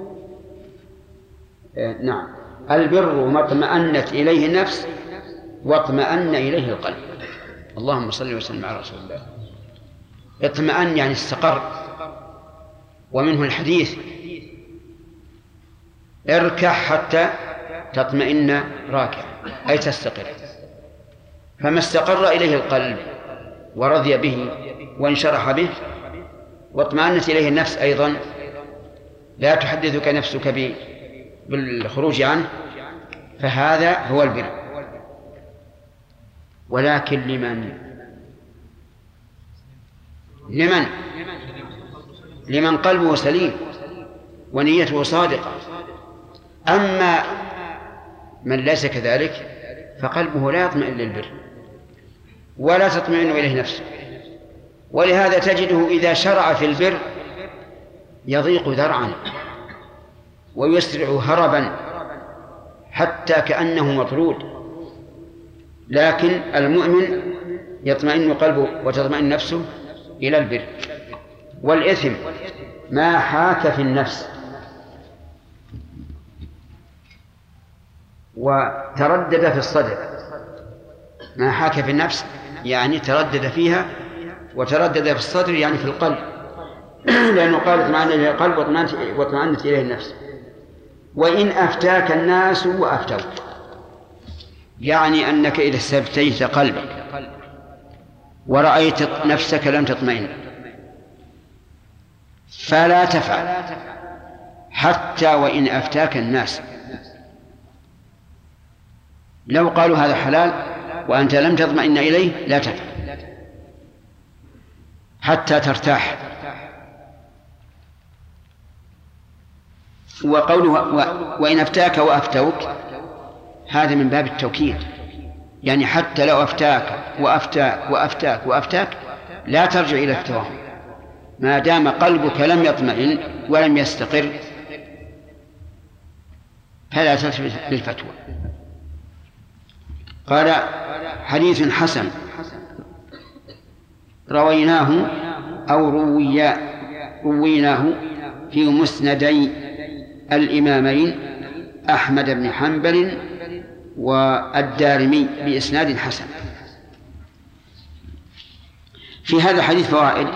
نعم، البر ما اطمأنت إليه النفس واطمأن إليه القلب. اللهم صل وسلم على رسول الله. اطمأن يعني استقر، ومنه الحديث: اركع حتى تطمئن راكع، أي تستقر. فما استقر إليه القلب ورضي به وانشرح به واطمأنت إليه النفس أيضا، لا تحدثك نفسك بالخروج عنه، فهذا هو البر. ولكن لمن قلبه سليم ونيته صادقة. أما من ليس كذلك فقلبه لا يطمئن للبر ولا تطمئن إليه نفسه. ولهذا تجده إذا شرع في البر يضيق ذرعا ويسرع هربا حتى كأنه مطرود. لكن المؤمن يطمئن قلبه وتطمئن نفسه إلى البر. والإثم ما حاك في النفس وتردد في الصدر. ما حاك في النفس يعني تردد فيها، وتردد في الصدر يعني في القلب، لأنه قال اطمأن إليه القلب واطمأنت إليه النفس. وإن أفتاك الناس وأفتوك، يعني أنك إذا استفتيت قلبك ورأيت نفسك لم تطمئن فلا تفعل حتى وإن أفتاك الناس. لو قالوا هذا حلال وأنت لم تطمئن إليه لا تفعل حتى ترتاح. وقوله وإن أفتاك وأفتوك هذا من باب التوكيد، يعني حتى لو أفتاك وأفتاك وأفتاك وأفتاك لا ترجع إلى الفتوى ما دام قلبك لم يطمئن ولم يستقر، فلا تلتفت للفتوى. قال حديث حسن رويناه أو رويناه في مسندي الإمامين أحمد بن حنبل والدارمي بإسناد حسن. في هذا الحديث فوائد.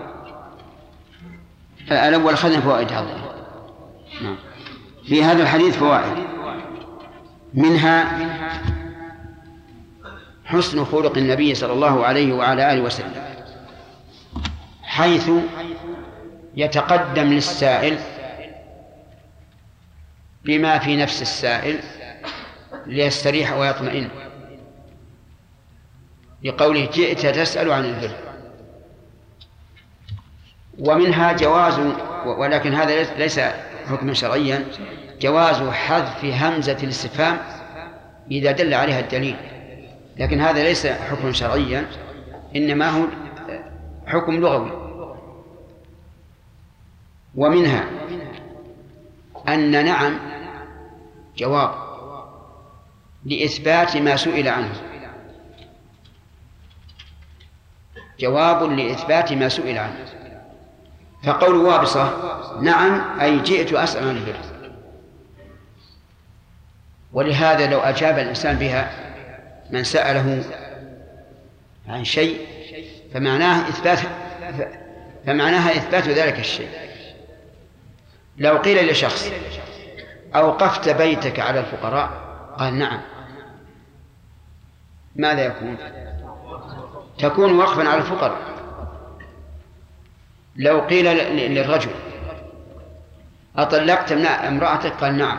الأول أخذنا فوائد هذا. في هذا الحديث فوائد، منها حسن خلق النبي صلى الله عليه وعلى آله وسلم، حيث يتقدم للسائل بما في نفس السائل ليستريح ويطمئن، لقوله جئت تسأل عن البر. ومنها جواز، ولكن هذا ليس حكما شرعيا، جواز حذف همزة الاستفهام إذا دل عليها الدليل، لكن هذا ليس حكما شرعيا، إنما هو حكم لغوي. ومنها أن نعم جواب لإثبات ما سئل عنه، جواب لإثبات ما سئل عنه. فقول وابصة نعم أي جئت أسأل عن البر، ولهذا لو أجاب الإنسان بها من سأله عن شيء فمعناها إثبات ذلك الشيء. لو قيل لشخص أوقفت بيتك على الفقراء قال نعم، ماذا يكون؟ تكون وقفا على الفقراء. لو قيل للرجل أطلقت امرأتك قال نعم،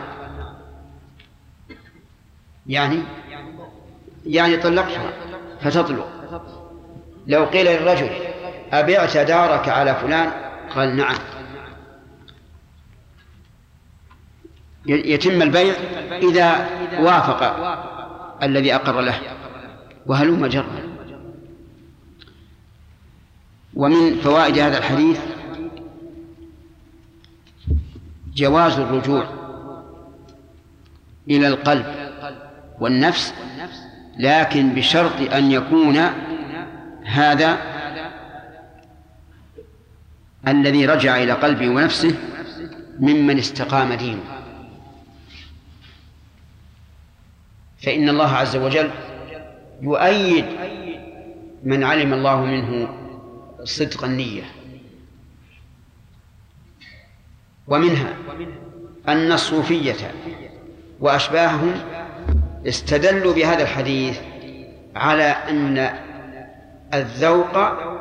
يعني طلقتها فتطلق. لو قيل للرجل أبعت دارك على فلان قال نعم. يتم البيع إذا وافق الذي أقر له، وهلم جرا. ومن فوائد هذا الحديث جواز الرجوع إلى القلب والنفس، لكن بشرط أن يكون هذا الذي رجع إلى قلبه ونفسه ممن استقام دينه، فإن الله عز وجل يؤيد من علم الله منه صدق النية. ومنها أن الصوفية وأشباههم استدلوا بهذا الحديث على أن الذوق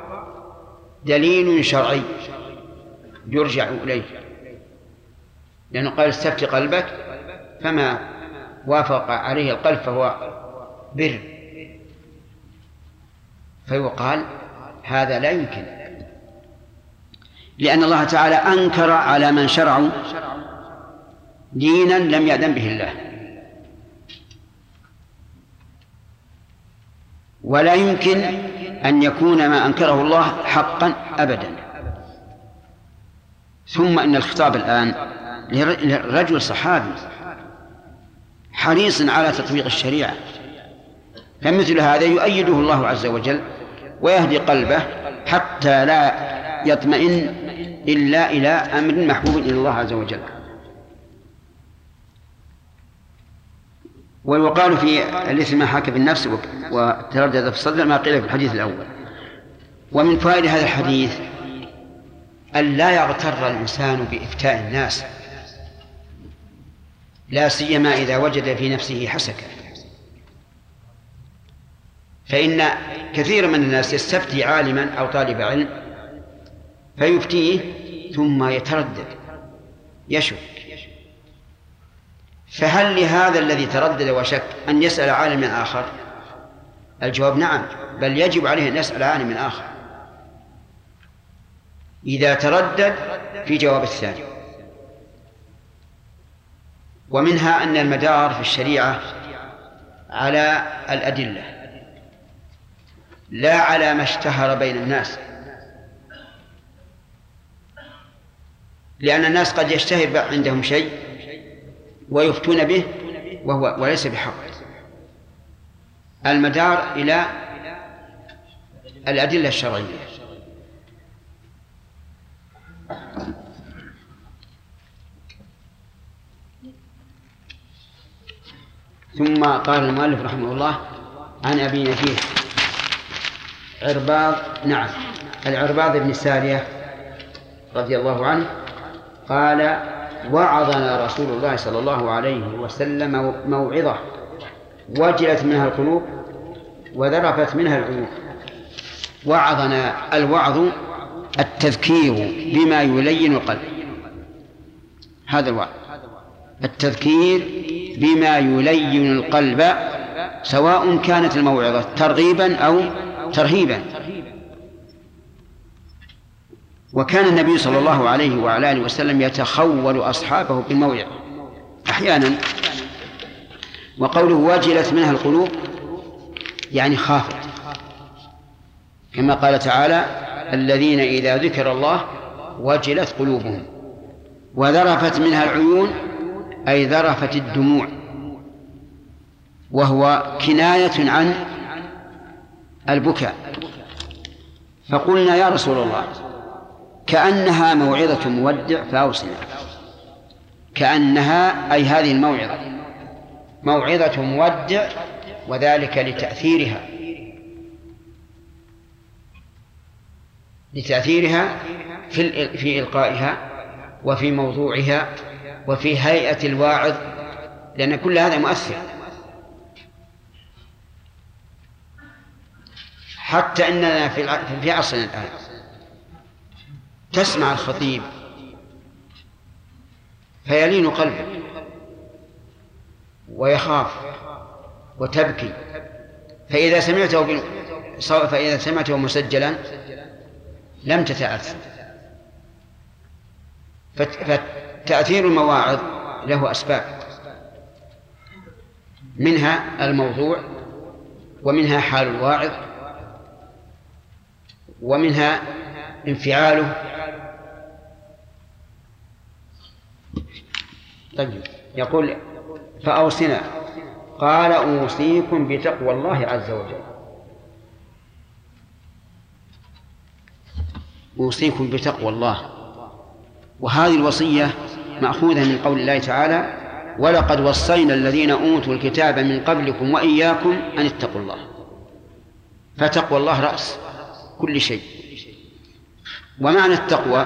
دليل شرعي يرجع إليه، لأنه قال استفتي قلبك، فما وافق عليه القلب فهو بر، فيقال هذا لا يمكن، لأن الله تعالى أنكر على من شرعوا دينا لم يأذن به الله، ولا يمكن أن يكون ما أنكره الله حقا أبدا. ثم إن الخطاب الآن لرجل صحابي حريص على تطبيق الشريعة، فمثل هذا يؤيده الله عز وجل ويهدي قلبه حتى لا يطمئن إلا إلى أمر محبوب إلى الله عز وجل. ويقال في الإثم ما حاك في النفس وتردد في الصدر ما قيل في الحديث الأول. ومن فوائد هذا الحديث أن لا يغتر الإنسان بإفتاء الناس، لا سيما إذا وجد في نفسه حسكة، فإن كثير من الناس يستفتي عالما أو طالب علم فيفتيه ثم يتردد يشك، فهل لهذا الذي تردد وشك أن يسأل عالما آخر؟ الجواب نعم، بل يجب عليه أن يسأل عالما آخر إذا تردد في جواب الثاني. ومنها أن المدار في الشريعة على الأدلة لا على ما اشتهر بين الناس، لأن الناس قد يشتهر عندهم شيء ويفتون به وليس بحق. المدار إلى الأدلة الشرعية. ثم قال المؤلف رحمه الله عن أبي نجيح العرباض بن سارية رضي الله عنه قال: وعظنا رسول الله صلى الله عليه وسلم موعظة وجلت منها القلوب وذرفت منها العيون. وعظنا، الوعظ التذكير بما يلين القلب، هذا الوعظ، التذكير بما يلين القلب، سواء كانت الموعظة ترغيبا أو ترهيبا. وكان النبي صلى الله عليه وعلى آله وسلم يتخول أصحابه بالموعظة أحيانا. وقوله وجلت منها القلوب يعني خافت، كما قال تعالى: الذين إذا ذكر الله وجلت قلوبهم. وذرفت منها العيون أي ذرفت الدموع، وهو كناية عن البكاء. فقلنا: يا رسول الله، كأنها موعظة مودع فأوصنا. كأنها أي هذه الموعظة موعظة مودع، وذلك لتأثيرها في إلقائها وفي موضوعها وفي هيئة الواعظ، لأن كل هذا مؤثر. حتى أننا في عصرنا الآن تسمع الخطيب فيلين قلبه ويخاف وتبكي، فإذا سمعته مسجلا لم تتأثر. فتأثير المواعظ له أسباب، منها الموضوع، ومنها حال الواعظ، ومنها انفعاله. طيب، يقول: فأوصنا. قال: أوصيكم بتقوى الله عز وجل. أوصيكم بتقوى الله، وهذه الوصية مأخوذة من قول الله تعالى: ولقد وصينا الذين أوتوا الكتاب من قبلكم وإياكم أن اتقوا الله. فتقوى الله رأس كل شيء. ومعنى التقوى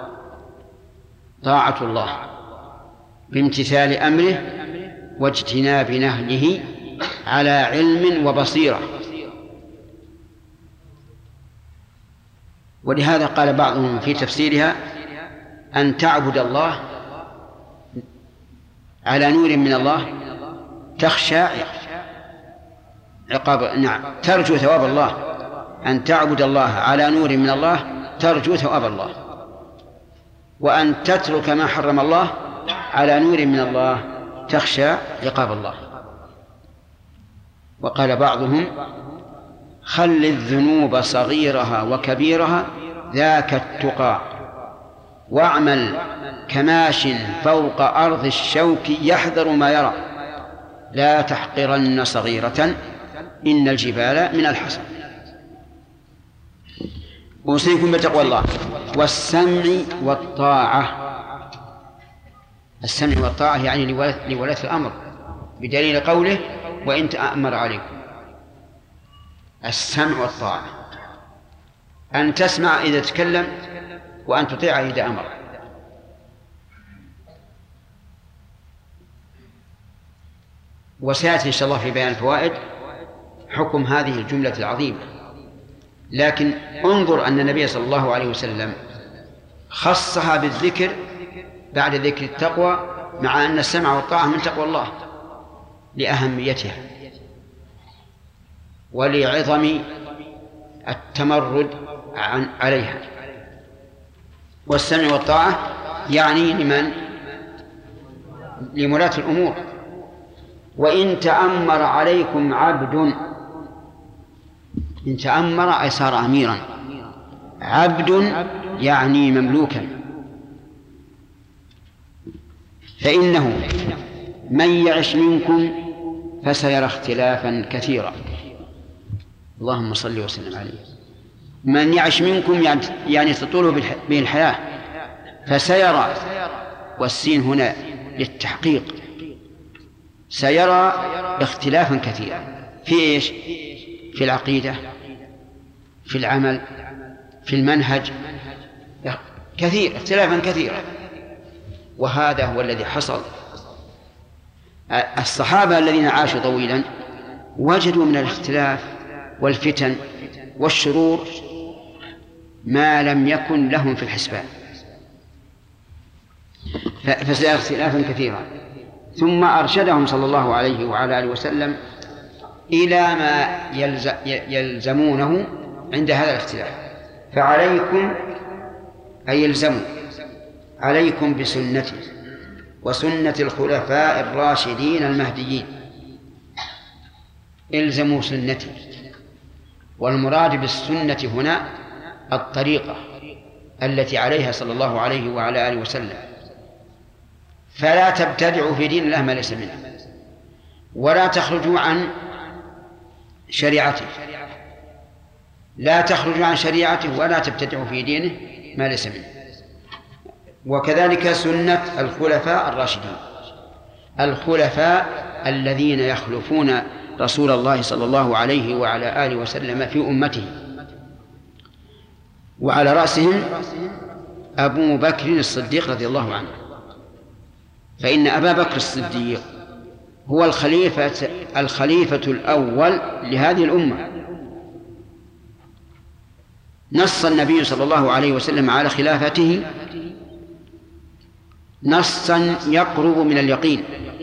طاعة الله بامتثال أمره واجتناب نهيه على علم وبصيرة. ولهذا قال بعضهم في تفسيرها: أن تعبد الله على نور من الله تخشى ترجو ثواب الله. أن تعبد الله على نور من الله ترجو ثواب الله، وأن تترك ما حرم الله على نور من الله تخشى عقاب الله. وقال بعضهم: خل الذنوب صغيرها وكبيرها ذاك التقى، واعمل كماش فوق أرض الشوك يحذر ما يرى، لا تحقرن صغيرة إن الجبال من الحصى. أوصيكم بتقوى الله والسمع والطاعة. السمع والطاعة يعني لولاة الأمر، بدليل قوله: وإن تأمر عليكم. السمع والطاعة، أن تسمع إذا تكلم، وأن تطيع إذا أمر. وسيأتي إن شاء الله في بيان الفوائد حكم هذه الجملة العظيمة. لكن انظر أن النبي صلى الله عليه وسلم خصها بالذكر بعد ذكر التقوى، مع أن السمع والطاعة من تقوى الله لأهميتها ولعظم التمرد عليها. والسمع والطاعة يعني لمن؟ لولاة الأمور. وإن تأمر عليكم عبد، إن تأمر أي صار أميرا، عبد يعني مملوكا، فإنه من يعش منكم فسيرى اختلافا كثيرا. اللهم صل وسلم عليه. من يعش منكم يعني تطول به الحياة، فسيرى، والسين هنا للتحقيق، سيرى اختلافا كثيرا. في إيش؟ في العقيدة، في العمل، في المنهج، كثير، اختلافا كثيرا. وهذا هو الذي حصل. الصحابة الذين عاشوا طويلا وجدوا من الاختلاف والفتن والشرور ما لم يكن لهم في الحسبان، فسيرى اختلافا كثيرا. ثم أرشدهم صلى الله عليه وعلى آله وسلم إلى ما يلزمونه عند هذا الاختلاف. فعليكم أي يلزموا، عليكم بسنتي وسنة الخلفاء الراشدين المهديين. الزموا سنتي، والمراد بالسنة هنا الطريقة التي عليها صلى الله عليه وعلى آله وسلم. فلا تبتدعوا في دين الله ما ليس منه، ولا تخرجوا عن شريعته، لا تخرجوا عن شريعته ولا تبتدعوا في دينه ما ليس منه. وكذلك سنة الخلفاء الراشدين، الخلفاء الذين يخلفون رسول الله صلى الله عليه وعلى آله وسلم في أمته، وعلى رأسهم أبو بكر الصديق رضي الله عنه. فإن أبا بكر الصديق هو الخليفة الأول لهذه الأمة. نص النبي صلى الله عليه وسلم على خلافته نصا يقرب من اليقين،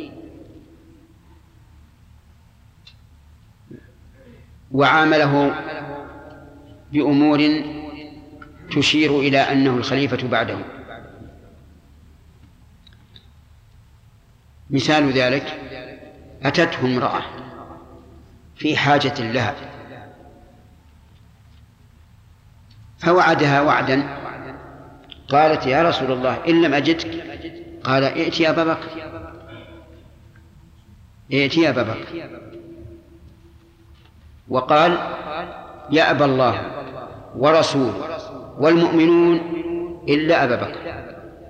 وعامله بأمور تشير إلى أنه الخليفة بعده. مثال ذلك: أتته امرأة في حاجة لها فوعدها وعدا، قالت: يا رسول الله إن لم أجدك، قال: ائت يا أبا بكر، ائت يا أبا بكر. وقال: يأبى الله ورسوله والمؤمنون إلا أبا بكر.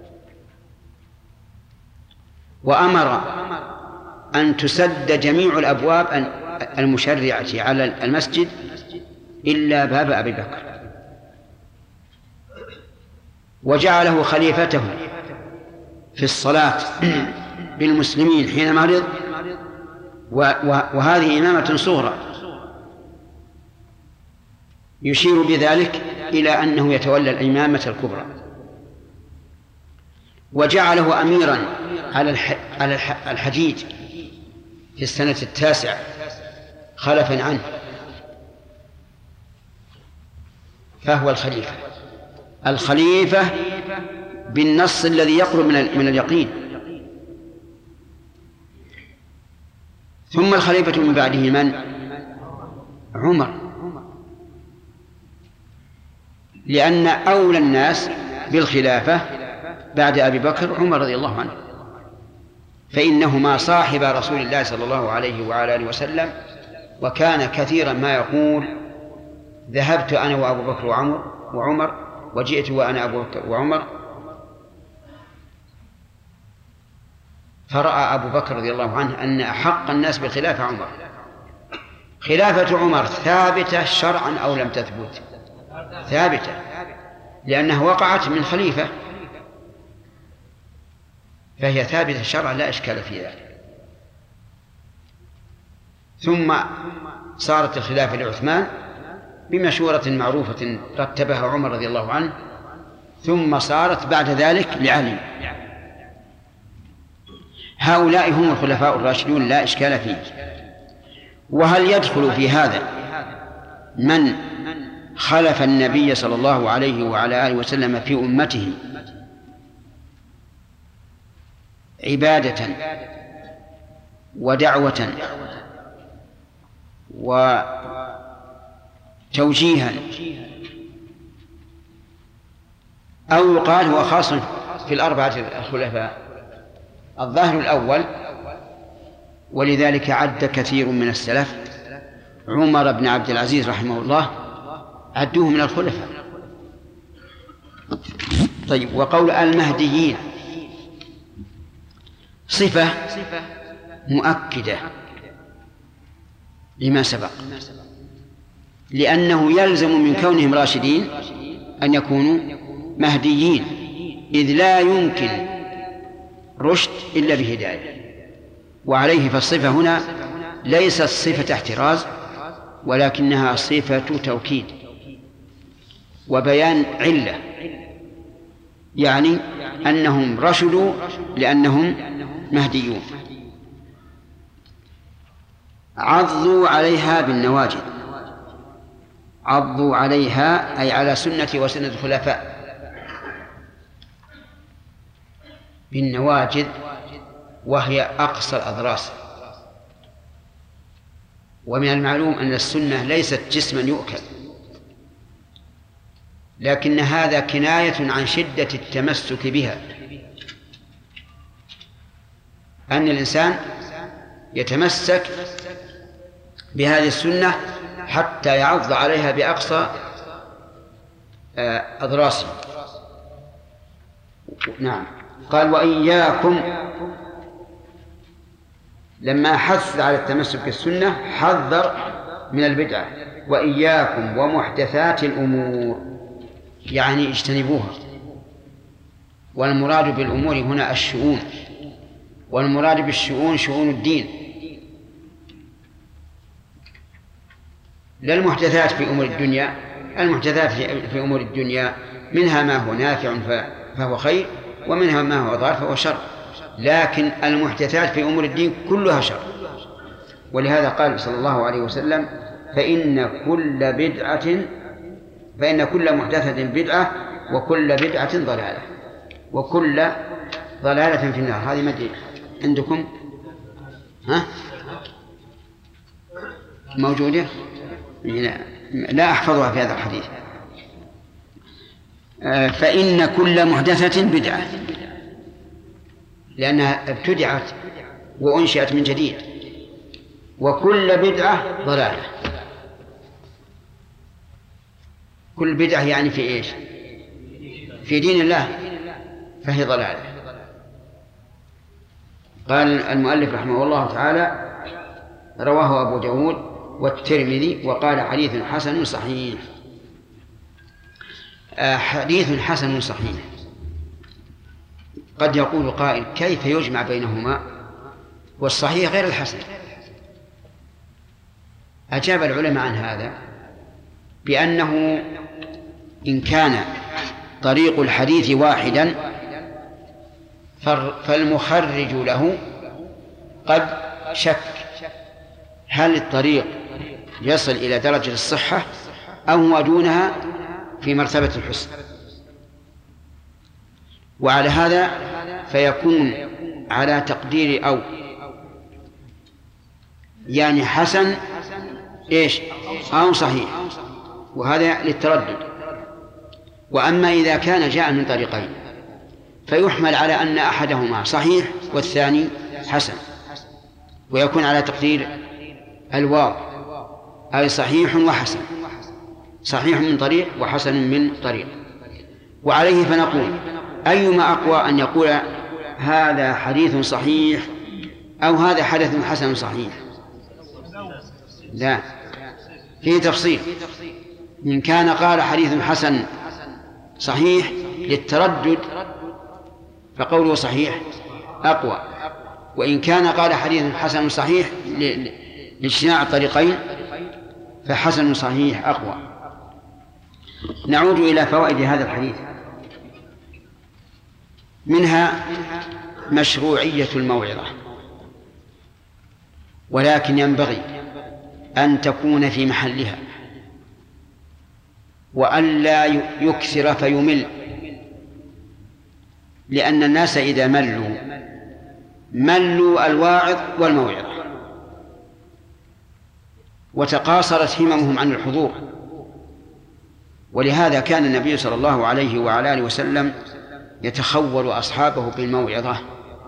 وأمر أن تسد جميع الأبواب المشرعة على المسجد إلا باب أبي بكر، وجعله خليفته في الصلاة بالمسلمين حين مرض، وهذه إمامة صغرى يشير بذلك إلى أنه يتولى الإمامة الكبرى. وجعله أميرا على الحجيج في السنة 9 خلفا عنه، فهو الخليفة بالنص الذي يقرب من اليقين. ثم الخليفة من بعده من؟ عمر، لأن أولى الناس بالخلافة بعد أبي بكر عمر رضي الله عنه، فإنهما صاحب رسول الله صلى الله عليه وعلى آله وسلم، وكان كثيرا ما يقول: ذهبت أنا وأبو بكر وعمر وجئت وأنا أبو بكر وعمر. فرأى أبو بكر رضي الله عنه أن أحق الناس بالخلافة عمر. خلافة عمر ثابتة شرعا أو لم تثبت؟ ثابتة، لأنها وقعت من خليفة، فهي ثابتة شرعا لا إشكال في ذلك. ثم صارت الخلافة لعثمان بمشورة معروفة رتبها عمر رضي الله عنه، ثم صارت بعد ذلك لعلي. هؤلاء هم الخلفاء الراشدون لا إشكال فيه. وهل يدخل في هذا من خلف النبي صلى الله عليه وعلى آله وسلم في أمته عبادة ودعوة وتوجيها، أو يقال هو خاص في الأربعة الخلفاء؟ الظاهر الأول، ولذلك عد كثير من السلف عمر بن عبد العزيز رحمه الله عدوه من الخلفاء. طيب، وقول المهديين صفة مؤكدة لما سبق، لأنه يلزم من كونهم راشدين أن يكونوا مهديين، إذ لا يمكن رشد إلا بهداية. وعليه فالصفة هنا ليست صفة احتراز، ولكنها صفة توكيد وبيان علة، يعني أنهم رشدوا لأنهم مهديون. عضوا عليها بالنواجذ، عضوا عليها أي على سنة وسنة الخلفاء بالنواجذ، وهي أقصى الأضراس. ومن المعلوم أن السنة ليست جسما يؤكل، لكن هذا كناية عن شدة التمسك بها، أن الإنسان يتمسك بهذه السنة حتى يعض عليها بأقصى أضراسه. نعم. قال وإياكم، لما حث على التمسك بالسنة حذر من البدعة. وإياكم ومحدثات الأمور، يعني اجتنبوها. والمراد بالأمور هنا الشؤون، والمراد بالشؤون شؤون الدين، لا المحدثات في أمور الدنيا. المحدثات في أمور الدنيا منها ما هو نافع فهو خير، ومنها ما هو ضار فهو شر، لكن المحدثات في أمور الدين كلها شر. ولهذا قال صلى الله عليه وسلم فإن كل محدثة بدعة وكل بدعة ضلالة، وكل ضلالة في النار. هذه مدري عندكم موجودة؟ لا أحفظها في هذا الحديث. فإن كل محدثة بدعة، لأنها ابتدعت وأنشأت من جديد، وكل بدعة ضلالة. كل بدعة يعني في إيش؟ في دين الله، فهي ضلالة. قال المؤلف رحمه الله تعالى رواه أبو داود والترمذي وقال حديث حسن صحيح. حديث حسن صحيح. قد يقول قائل كيف يجمع بينهما والصحيح غير الحسن؟ أجاب العلماء عن هذا بأنه إن كان طريق الحديث واحدا فالمخرج له قد شك هل الطريق يصل إلى درجة الصحة أو هو دونها في مرتبة الحسن، وعلى هذا فيكون على تقدير أو يعني حسن إيش أو صحيح، وهذا للتردد. وأما إذا كان جاء من طريقين فيحمل على أن أحدهما صحيح والثاني حسن، ويكون على تقدير الواو، أي صحيح وحسن، صحيح من طريق وحسن من طريق. وعليه فنقول أيما أقوى، أن يقول هذا حديث صحيح أو هذا حدث حسن صحيح؟ لا، فيه تفصيل. إن كان قال حديث حسن صحيح للتردد فقوله صحيح أقوى، وإن كان قال حديث حسن صحيح لاجتماع الطريقين فحسن صحيح أقوى. نعود إلى فوائد هذا الحديث. منها مشروعية الموعظة، ولكن ينبغي أن تكون في محلها، وألا يكثر فيمل، لأن الناس إذا ملوا الواعظ والموعظة وتقاصرت هممهم عن الحضور. ولهذا كان النبي صلى الله عليه وعلى آله وسلم يتخول أصحابه بالموعظة،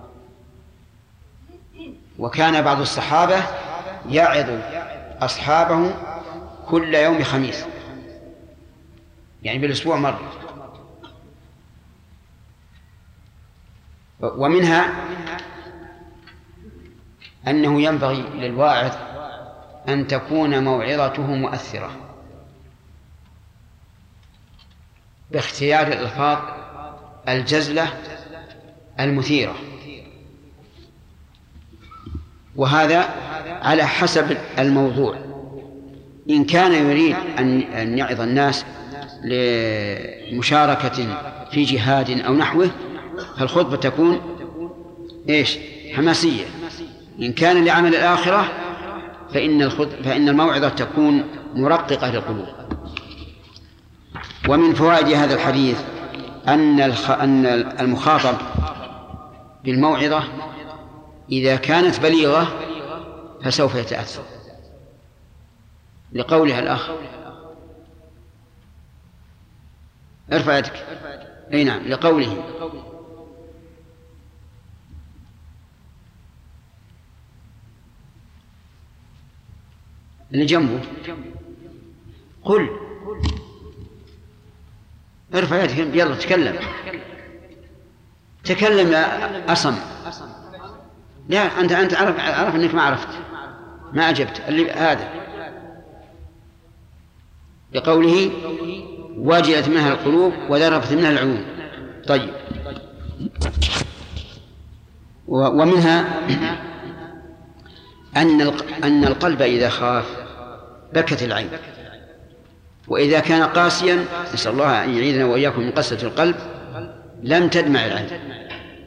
وكان بعض الصحابة يعظ أصحابه كل يوم خميس، يعني بالأسبوع مرة. ومنها أنه ينبغي للواعظ أن تكون موعظته مؤثرة باختيار الألفاظ الجزلة المثيرة، وهذا على حسب الموضوع. إن كان يريد أن يعظ الناس لمشاركة في جهاد أو نحوه فالخطبة تكون حماسية. إن كان لعمل الآخرة فإن الموعظة تكون مرققة للقلوب. ومن فوائد هذا الحديث أن المخاطب بالموعظة إذا كانت بليغة فسوف يتأثر، لقولها الأخ ارفع يدك، أي نعم، لقوله اللي جنبه قل، ارفع يدك، يلا تكلم يا أصم. لا، أنت عرف أنك ما عرفت، ما أجبت هذا، لقوله وجلت منها القلوب وذرفت منها العيون. طيب، ومنها أن القلب إذا خاف بكت العين، وإذا كان قاسيا، نسأل الله أن يعيذنا وإياكم من قسوة القلب، لم تدمع العين.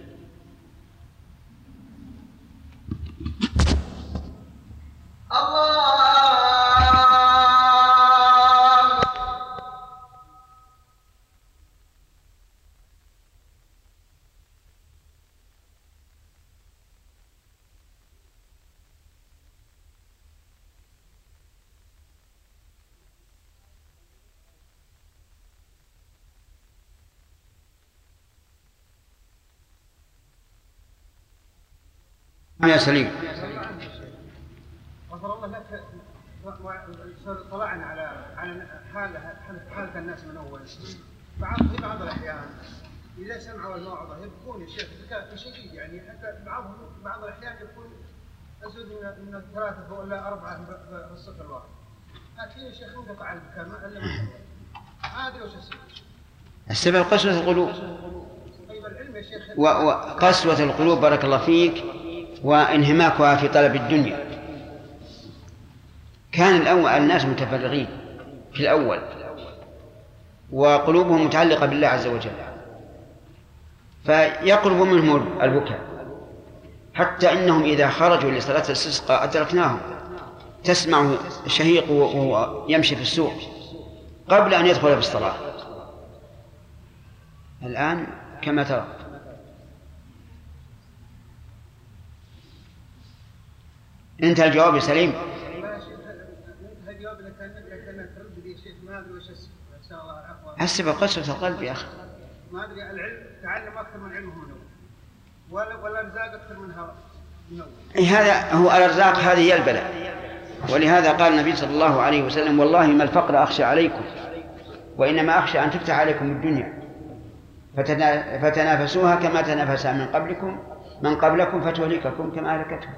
يا سليم. غفر الله لك، طلعنا على حالة الناس من أول. في بعض الأحيان إذا سمعوا الموعظة يبكون يا شيخ بكاء شديد، يعني حتى بعض الأحيان يكون أزيد من الثلاثة ولا أربعة في الصف الواحد. لكن يا شيخ انقطع البكاء ما إلا هذا وش السبب قسوة القلوب. طيب العلم يا شيخ، وقسوة القلوب بارك الله فيك، وانهماكها في طلب الدنيا. كان الناس متفرغين في الأول وقلوبهم متعلقة بالله عز وجل، فيقرب منهم البكاء، حتى إنهم إذا خرجوا لصلاة الاستسقاء أدركناهم، تسمع شهيق وهو يمشي في السوق قبل أن يدخل في الصلاة. الآن كما ترى. انتهى الجواب يا سليم. السبب قسوة القلب يا أخي. ما أدري، العلم تعلم أكثر من علمهم الأول، ولا الأرزاق أكثر منها من أول. هذا هو الأرزاق، هذه هي البلاء. ولهذا قال النبي صلى الله عليه وسلم: والله ما الفقر أخشى عليكم، وإنما أخشى أن تفتح عليكم الدنيا فتنافسوها كما تنافس من قبلكم فتهلككم كما أهلكتهم.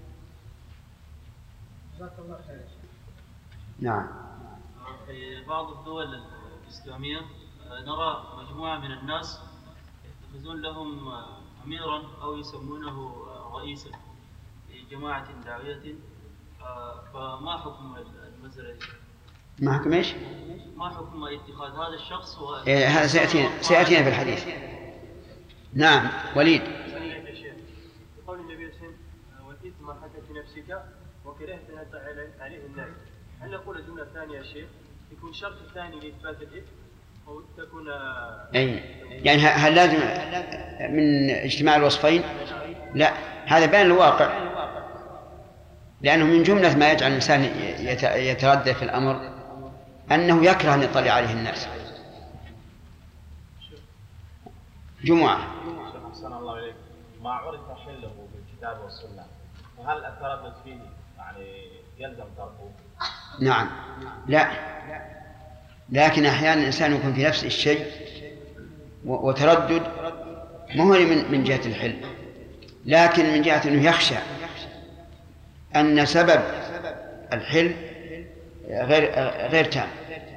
نعم. في بعض الدول الإسلامية نرى مجموعة من الناس يتخذون لهم أميرا أو يسمونه رئيسا لجماعة دعوية، فما حكم المسألة؟ ما حكم إيش؟ ما حكم اتخاذ هذا الشخص هذا سيأتينا في الحديث. نعم. وليد. قول النبي صلى الله عليه وسلم والإثم ما حدث في نفسك وكرهت أن عليه الناس، هل نقول جملة ثانية يا شيخ يكون شرط ثاني لإثبات الإثم أو تكون أي يعني هل لازم من اجتماع الوصفين؟ لا، هذا بيان الواقع، لأنه من جملة ما يجعل الإنسان يتردد في الأمر أنه يكره أن يطلع عليه الناس. جمعة. أحسن الله إليك. ما عرف حله بالكتاب والسنة، فهل التردد فيه يعني يلزم تركه؟ نعم. لا، لكن أحيانا الإنسان يكون في نفس الشيء وتردد مو هو من جهة الحل، لكن من جهة أنه يخشى أن سبب الحل غير تام.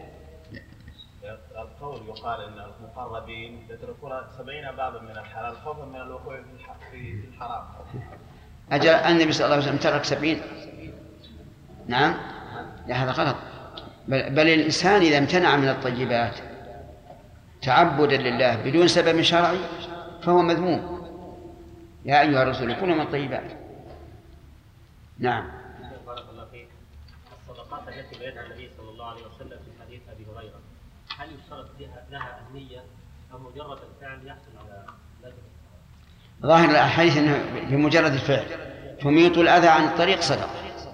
القول يقال أن المقربين يتركون 70 بابا من الحلال خوفا من الوقوع في الحرام. أجل النبي صلى الله عليه وسلم ترك 70. نعم. لا، هذا غلط. بل الإنسان إذا امتنع من الطيبات تعبدا لله بدون سبب شرعي فهو مذموم. يا أيها الرسول كلوا من الطيبات. نعم. بارك الله فيك. الصدقات التي بيدها النبي صلى الله عليه وسلم في حديث أبي هريرة، هل يشترط لها النية أو مجرد الفعل يحصل على الأجر؟ ظاهر الحديث أنه بمجرد الفعل تميط الأذى عن الطريق صدقة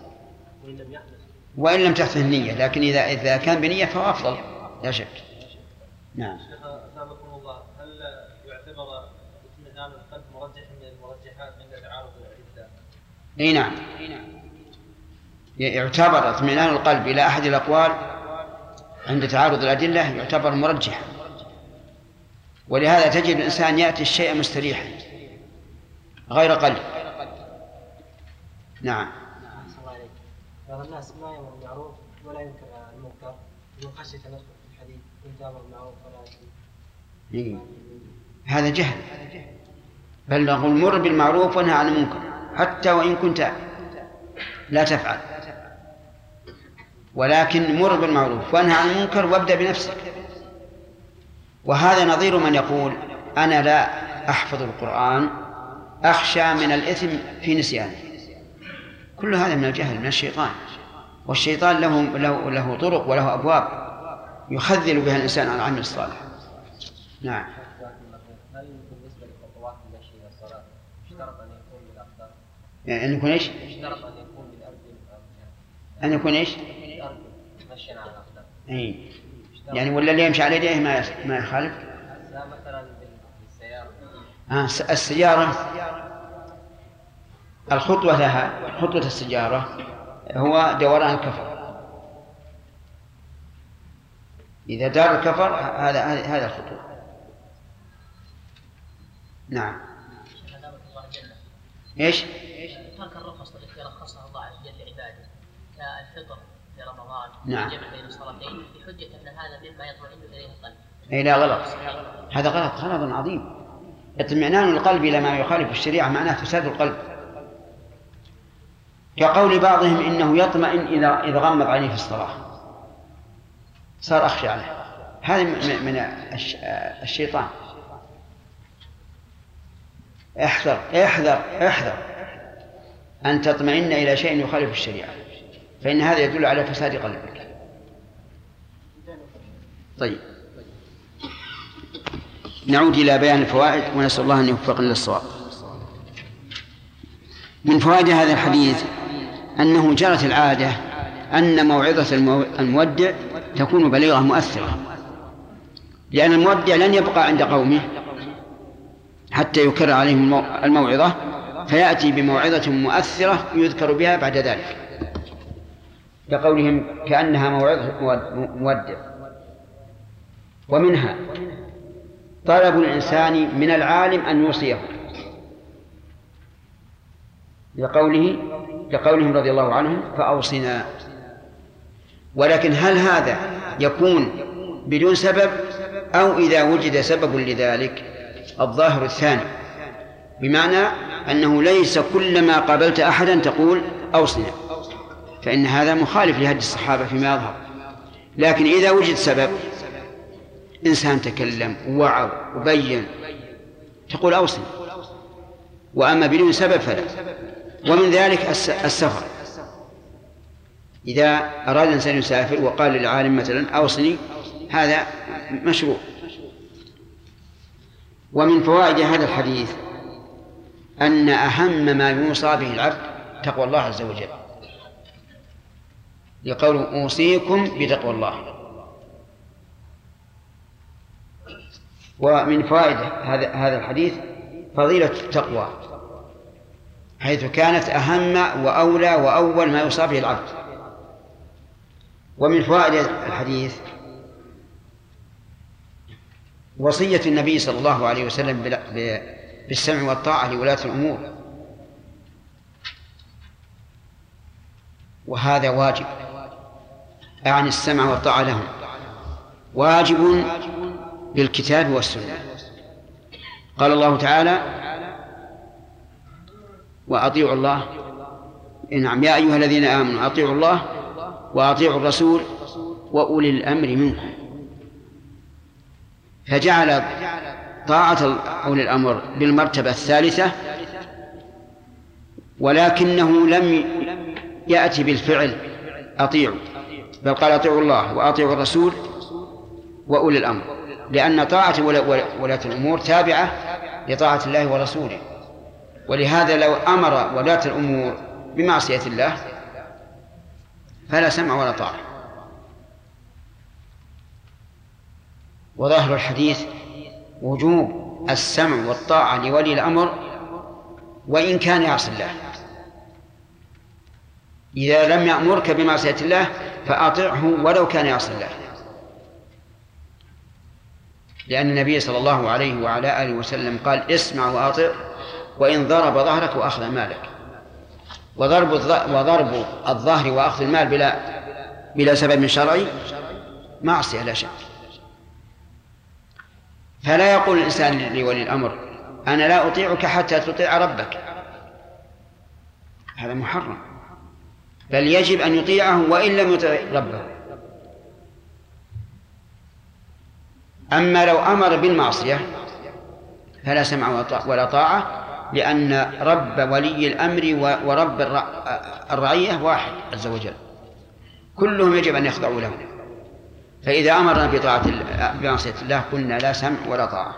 وإن لم تحصل النية، لكن إذا كان بنية فهو أفضل لا شك. نعم. أثابكم الله، هل يعتبر اطمئنان القلب مرجح من المرجحات عند تعارض الأدلة؟ أي نعم، يعتبر اطمئنان القلب إلى أحد الأقوال عند تعارض الأدلة يعتبر مرجحا، ولهذا تجد الإنسان يأتي الشيء مستريحا غير قلب. نعم. بعض الناس ما يأمر بالمعروف ولا ينكر المنكر من خشية أن يدخل في الحديث كنت أمر بالمعروف ولا ينكر. هذا جهل. بل نقول مر بالمعروف وانهى عن المنكر حتى وإن كنت لا تفعل، ولكن مر بالمعروف وانهى عن المنكر وابدأ بنفسك. وهذا نظير من يقول أنا لا أحفظ القرآن أخشى من الإثم في نسيانه. كل هذا من الجهل من الشيطان، والشيطان له طرق وله أبواب يخذل بها الإنسان عن العمل الصالح. نعم. هل بالنسبة لخطوات المشي إلى الصلاة اشترط أن يكون بالأقدام؟ يعني أن يكون إيش؟ اشترط أن يكون بالأرض. أن يكون إيش؟ بالأرض مشيا على الأقدام. أي. يعني ولا اللي يمشي على يديه ما يخالف؟ لا، مثلا بالسيارة. السيارة الخطوة لها خطوة السيارة هو دوران الكفر. إذا دار الكفر هذا الخطوة. نعم. إيش؟ ترك الرخص التي رخصها الله عز وجل لعباده كالفطر في رمضان. نعم. الجمع بين الصلاتين بحجة أن هذا مما يطمئن إليه القلب. أي لا، غلط. هذا غلط عظيم. اطمئنان القلب إلى ما يخالف الشريعة معناه فساد القلب، كقول بعضهم إنه يطمئن إذا غمض عينيه في الصلاة صار أخشى عليه. هذا من الشيطان. احذر أن تطمئن إلى شيء يخالف الشريعة، فإن هذا يدل على فساد قلبك. طيب، نعود إلى بيان الفوائد ونسأل الله أن يوفقنا للصواب. من فوائد هذا الحديث أنه جرت العادة أن موعظة المودع تكون بليغة مؤثرة، لأن المودع لن يبقى عند قومه حتى يكرر عليهم الموعظة، فيأتي بموعظة مؤثرة يذكر بها بعد ذلك، كقولهم كأنها موعظة مودع. ومنها طلب الإنسان من العالم أن يوصيه، لقولهم رضي الله عنهم فأوصنا. ولكن هل هذا يكون بدون سبب أو إذا وجد سبب لذلك؟ الظاهر الثاني، بمعنى أنه ليس كلما قابلت أحدا تقول أوصنا، فإن هذا مخالف لهدي الصحابة فيما يظهر. لكن إذا وجد سبب، إنسان تكلم ووعظ وبين تقول أوصني، وأما بدون سبب فلا. ومن ذلك السفر، إذا أراد الإنسان يسافر وقال للعالم مثلا أوصني، هذا مشروع. ومن فوائد هذا الحديث أن أهم ما يوصى به العبد تقوى الله عز وجل، لقول أوصيكم بتقوى الله. ومن فوائد هذا الحديث فضيلة التقوى، حيث كانت أهم وأولى وأول ما يوصى به العبد. ومن فوائد الحديث وصية النبي صلى الله عليه وسلم بالسمع والطاعة لولاة الأمور، وهذا واجب، أعني السمع والطاعة لهم واجب بالكتاب والسنة. قال الله تعالى وأطيعوا الله، نعم، يا أيها الذين آمنوا أطيعوا الله وأطيعوا الرسول وأولي الأمر منكم. فجعل طاعة أولي الأمر بالمرتبة الثالثة، ولكنه لم يأتي بالفعل أطيعوا، بل قال أطيعوا الله وأطيعوا الرسول وأولي الأمر، لأن طاعة ولاة الأمور تابعة لطاعة الله ورسوله. ولهذا لو أمر ولاة الأمور بمعصية الله فلا سمع ولا طاعة. وظاهر الحديث وجوب السمع والطاعة لولي الأمر وإن كان يعصي الله. إذا لم يأمرك بمعصية الله فأطعه ولو كان يعصي الله، لأن النبي صلى الله عليه وعلى آله وسلم قال اسمع وأطع وإن ضرب ظهرك وأخذ مالك. وضرب الظهر وأخذ المال بلا سبب شرعي معصية لا شك. فلا يقول الإنسان لولي الأمر أنا لا أطيعك حتى تطيع ربك، هذا محرم، بل يجب أن يطيعه وإن لم يطيع ربه. أما لو أمر بالمعصية فلا سمع ولا طاعة، لأن رب ولي الأمر ورب الرعية واحد عز وجل، كلهم يجب أن يخضعوا له. فإذا أمرنا بمعصية الله قلنا لا سمع ولا طاعة.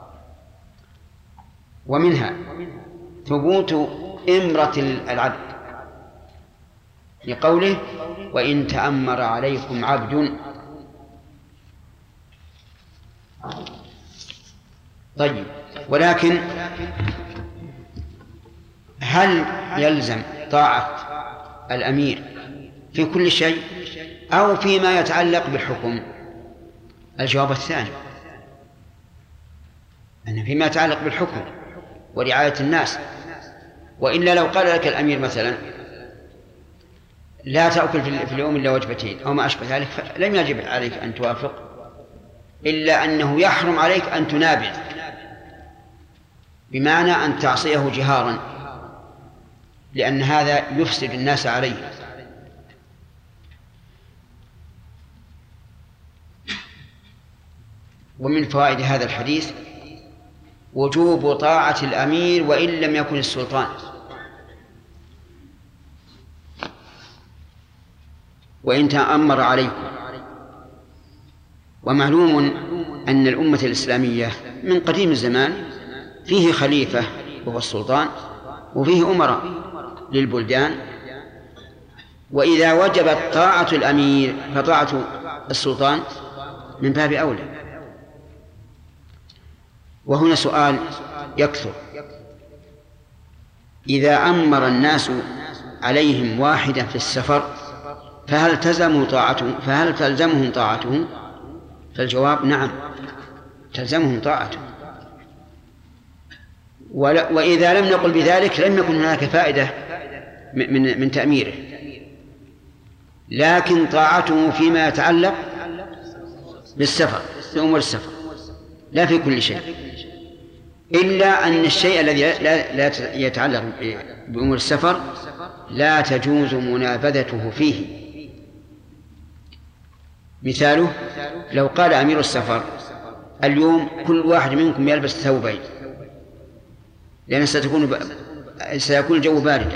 ومنها ثبوت إمرة العبد لقوله وإن تأمر عليكم عبد. طيب، ولكن هل يلزم طاعة الأمير في كل شيء أو فيما يتعلق بالحكم؟ الجواب الثاني، أن فيما يتعلق بالحكم ورعاية الناس. وإلا لو قال لك الأمير مثلا لا تأكل في اليوم إلا وجبتين أو ما أشبه ذلك، لم يجب عليك أن توافق، إلا أنه يحرم عليك أن تنابذ، بمعنى أن تعصيه جهارا، لأن هذا يفسد الناس عليه. ومن فوائد هذا الحديث وجوب طاعة الأمير وإن لم يكن السلطان. وإن تأمر عليكم. ومعلوم أن الأمة الإسلامية من قديم الزمان فيه خليفة وهو السلطان، وفيه أمراء للبلدان، وإذا وجبت طاعة الأمير فطاعة السلطان من باب أولى. وهنا سؤال يكثر: إذا أمر الناس عليهم واحدا في السفر فهل تلزمهم طاعته؟ فالجواب نعم، تلزمهم طاعته. وإذا لم نقل بذلك لم يكن هناك فائدة من تأميره، لكن طاعته فيما يتعلق بالسفر، في أمور السفر، لا في كل شيء، إلا أن الشيء الذي لا يتعلق بأمور السفر لا تجوز منابذته فيه. مثاله: لو قال أمير السفر اليوم كل واحد منكم يلبس ثوبين، لأن سيكون الجو باردا،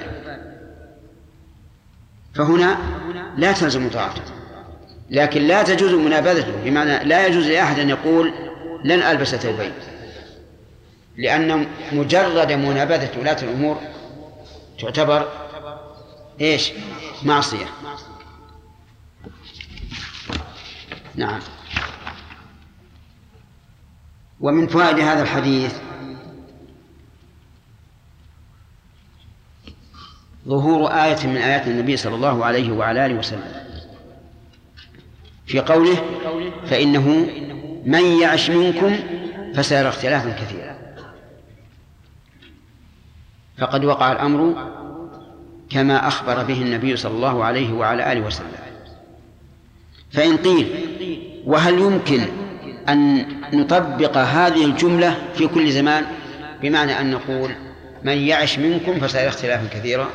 فهنا لا تلزم طاعته، لكن لا تجوز منابذته، بمعنى لا يجوز لأحد أن يقول لن ألبس ثوبين، لأن مجرد منابذة ولاة الأمور تعتبر إيش؟ معصية. نعم. ومن فوائد هذا الحديث ظهور آية من آيات النبي صلى الله عليه وعلى آله وسلم في قوله فإنه من يعش منكم فسيرى اختلافا كثيرا، فقد وقع الأمر كما أخبر به النبي صلى الله عليه وعلى آله وسلم. فإن قيل وهل يمكن أن نطبق هذه الجملة في كل زمان، بمعنى أن نقول من يعش منكم فسيرى اختلافا كثيرا؟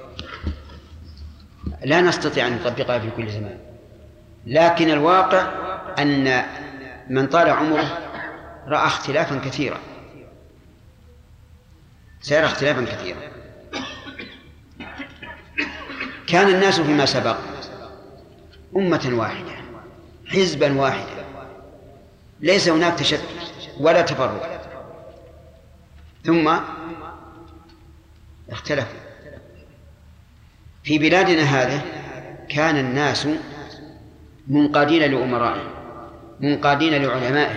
لا نستطيع أن نطبقها في كل زمان، لكن الواقع أن من طال عمره رأى اختلافا كثيرا، سيرى اختلافا كثيرا. كان الناس فيما سبق أمة واحدة حزبا واحدا، ليس هناك تشتت ولا تفرق، ثم اختلفوا. في بلادنا هذه كان الناس منقادين لأمرائهم، منقادين لعلمائهم،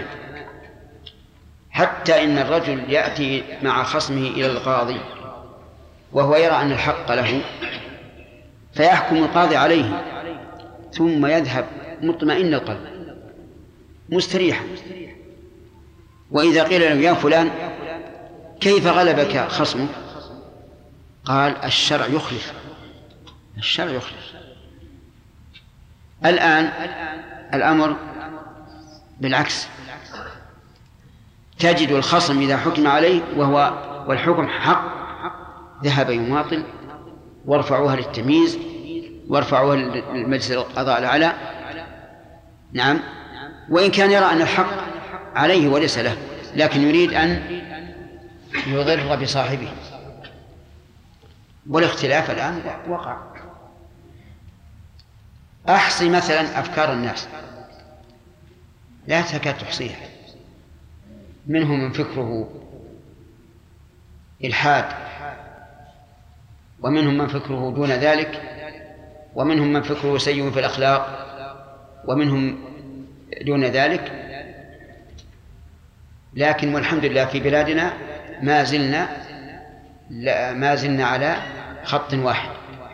حتى إن الرجل يأتي مع خصمه إلى القاضي وهو يرى أن الحق له، فيحكم القاضي عليه ثم يذهب مطمئن القلب مستريحا. وإذا قيل له يا فلان كيف غلبك خصمك؟ قال الشرع يخلف، الشرع يخلف. الآن الأمر بالعكس، تجد الخصم إذا حكم عليه والحكم حق ذهب يماطل، وارفعوها للتمييز، وارفعوها للمجلس القضاء الأعلى. نعم. وإن كان يرى أن الحق عليه وليس له، لكن يريد أن يضر بصاحبه. والاختلاف الآن وقع. أحصي مثلا أفكار الناس لا تكاد تحصيها، منهم من فكره إلحاد، ومنهم من فكره دون ذلك، ومنهم من فكره سيء في الأخلاق، ومنهم دون ذلك. لكن والحمد لله في بلادنا ما زلنا على خط واحد.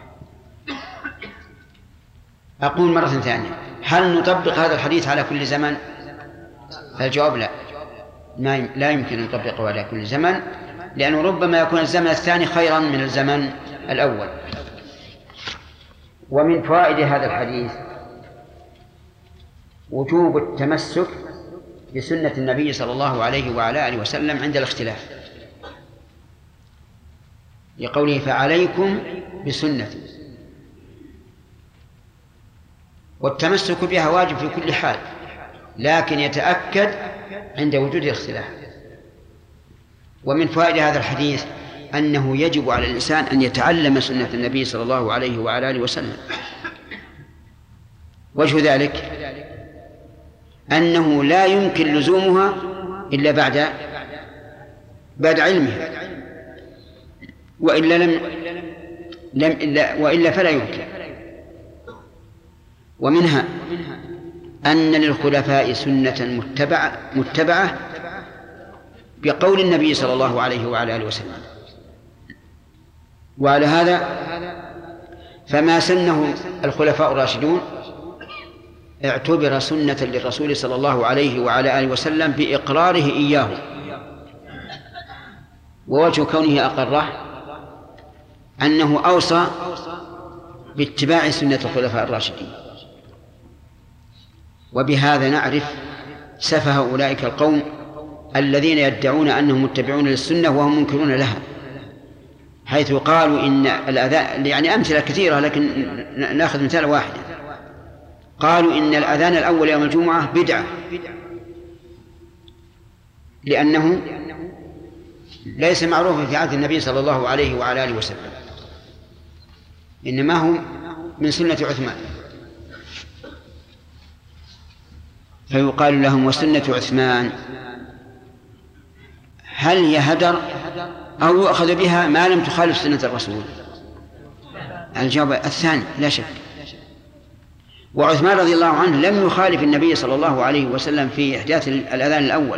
أقول مرة ثانية، هل نطبق هذا الحديث على كل زمن؟ الجواب لا، لا يمكن أن نطبقه على كل زمن، لأنه ربما يكون الزمن الثاني خيرا من الزمن الأول. ومن فوائد هذا الحديث وجوب التمسك بسنة النبي صلى الله عليه وعلى آله وسلم عند الاختلاف، لقوله فعليكم بسنتي، والتمسك بها واجب في كل حال، لكن يتأكد عند وجود الاختلاف. ومن فوائد هذا الحديث أنه يجب على الإنسان أن يتعلم سنة النبي صلى الله عليه وعلى آله وسلم. وجه ذلك أنه لا يمكن لزومها إلا بعد علمها، وإلا فلا يمكن. ومنها أن للخلفاء سنة متبعة بقول النبي صلى الله عليه وعلى آله وسلم. وعلى هذا فما سنه الخلفاء الراشدون اعتبر سنة للرسول صلى الله عليه وعلى آله وسلم بإقراره إياه، ووجه كونه أقره أنه أوصى باتباع سنة الخلفاء الراشدين. وبهذا نعرف سفه أولئك القوم الذين يدعون أنهم متبعون للسنة وهم منكرون لها، حيث قالوا إن الأذان، يعني أمثلة كثيرة لكن نأخذ مثال واحد، قالوا إن الأذان الأول يوم الجمعة بدعة، لأنه ليس معروفا في عهد النبي صلى الله عليه وعلى آله وسلم، إنما هو من سنة عثمان، فيقال لهم وسنة عثمان، هل هي هدر أو يؤخذ بها ما لم تخالف سنة الرسول؟ الجواب الثاني لا شك. وعثمان رضي الله عنه لم يخالف النبي صلى الله عليه وسلم في إحداث الأذان الأول،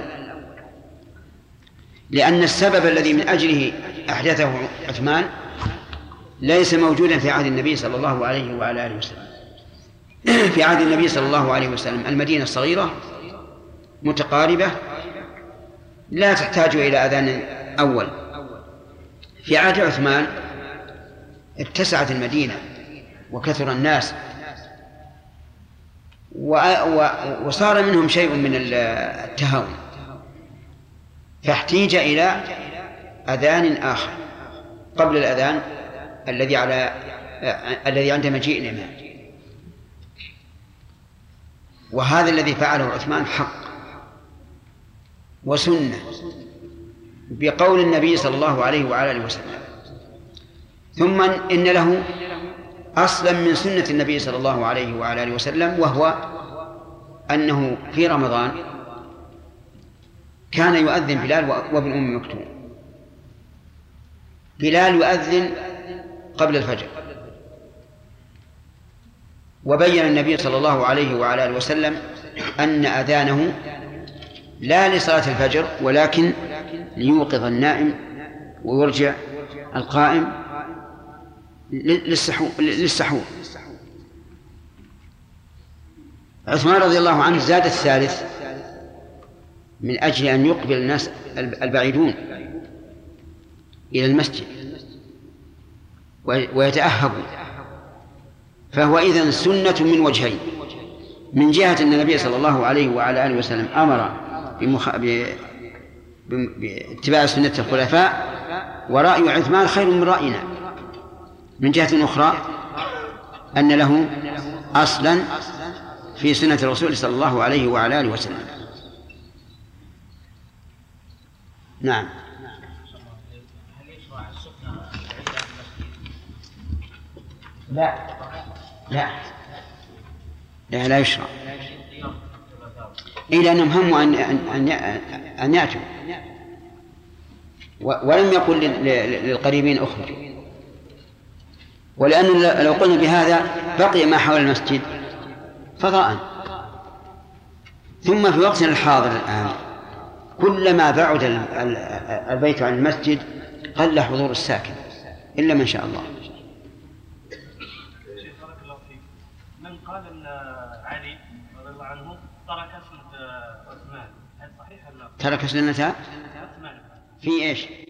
لأن السبب الذي من أجله أحدثه عثمان ليس موجودا في عهد النبي صلى الله عليه وعلى آله وسلم. في عهد النبي صلى الله عليه وسلم المدينة صغيرة متقاربة لا تحتاج إلى أذان أول. في عهد عثمان اتسعت المدينة وكثر الناس وصار منهم شيء من التهاون، فاحتيج إلى أذان آخر قبل الأذان الذي عند مجيء الإمام، وهذا الذي فعله عثمان حق وسنة بقول النبي صلى الله عليه وعلى آله وسلم. ثم إن له أصلا من سنة النبي صلى الله عليه وعلى آله وسلم، وهو أنه في رمضان كان يؤذن بلال وابن أم مكتوم. بلال يؤذن قبل الفجر، وبين النبي صلى الله عليه وعلى آله وسلم أن أذانه لا لصلاة الفجر ولكن ليوقظ النائم ويرجع القائم للسحور. عثمان رضي الله عنه زاد الثالث من أجل أن يقبل الناس البعيدون إلى المسجد ويتأهبوا. فهو إذن سنة من وجهين: من جهة أن النبي صلى الله عليه وعلى آله وسلم أمر باتباع سنة الخلفاء، ورأي عثمان خير من رأينا. من جهة أخرى أن له أصلا في سنة الرسول صلى الله عليه وعلى آله وسلم. نعم. لا يشرع، إلا أنهم هموا أن يأتوا، ولم يقل للقريبين أخرجوا. ولأن لو قلنا بهذا بقي ما حول المسجد فضاء. ثم في وقتنا الحاضر الآن كلما بعد البيت عن المسجد قل حضور الساكن إلا من شاء الله. من قال أن علي رضي الله عنه ترك سنة عثمان، هل صحيح أم لا؟ ترك سنة عثمان في إيش؟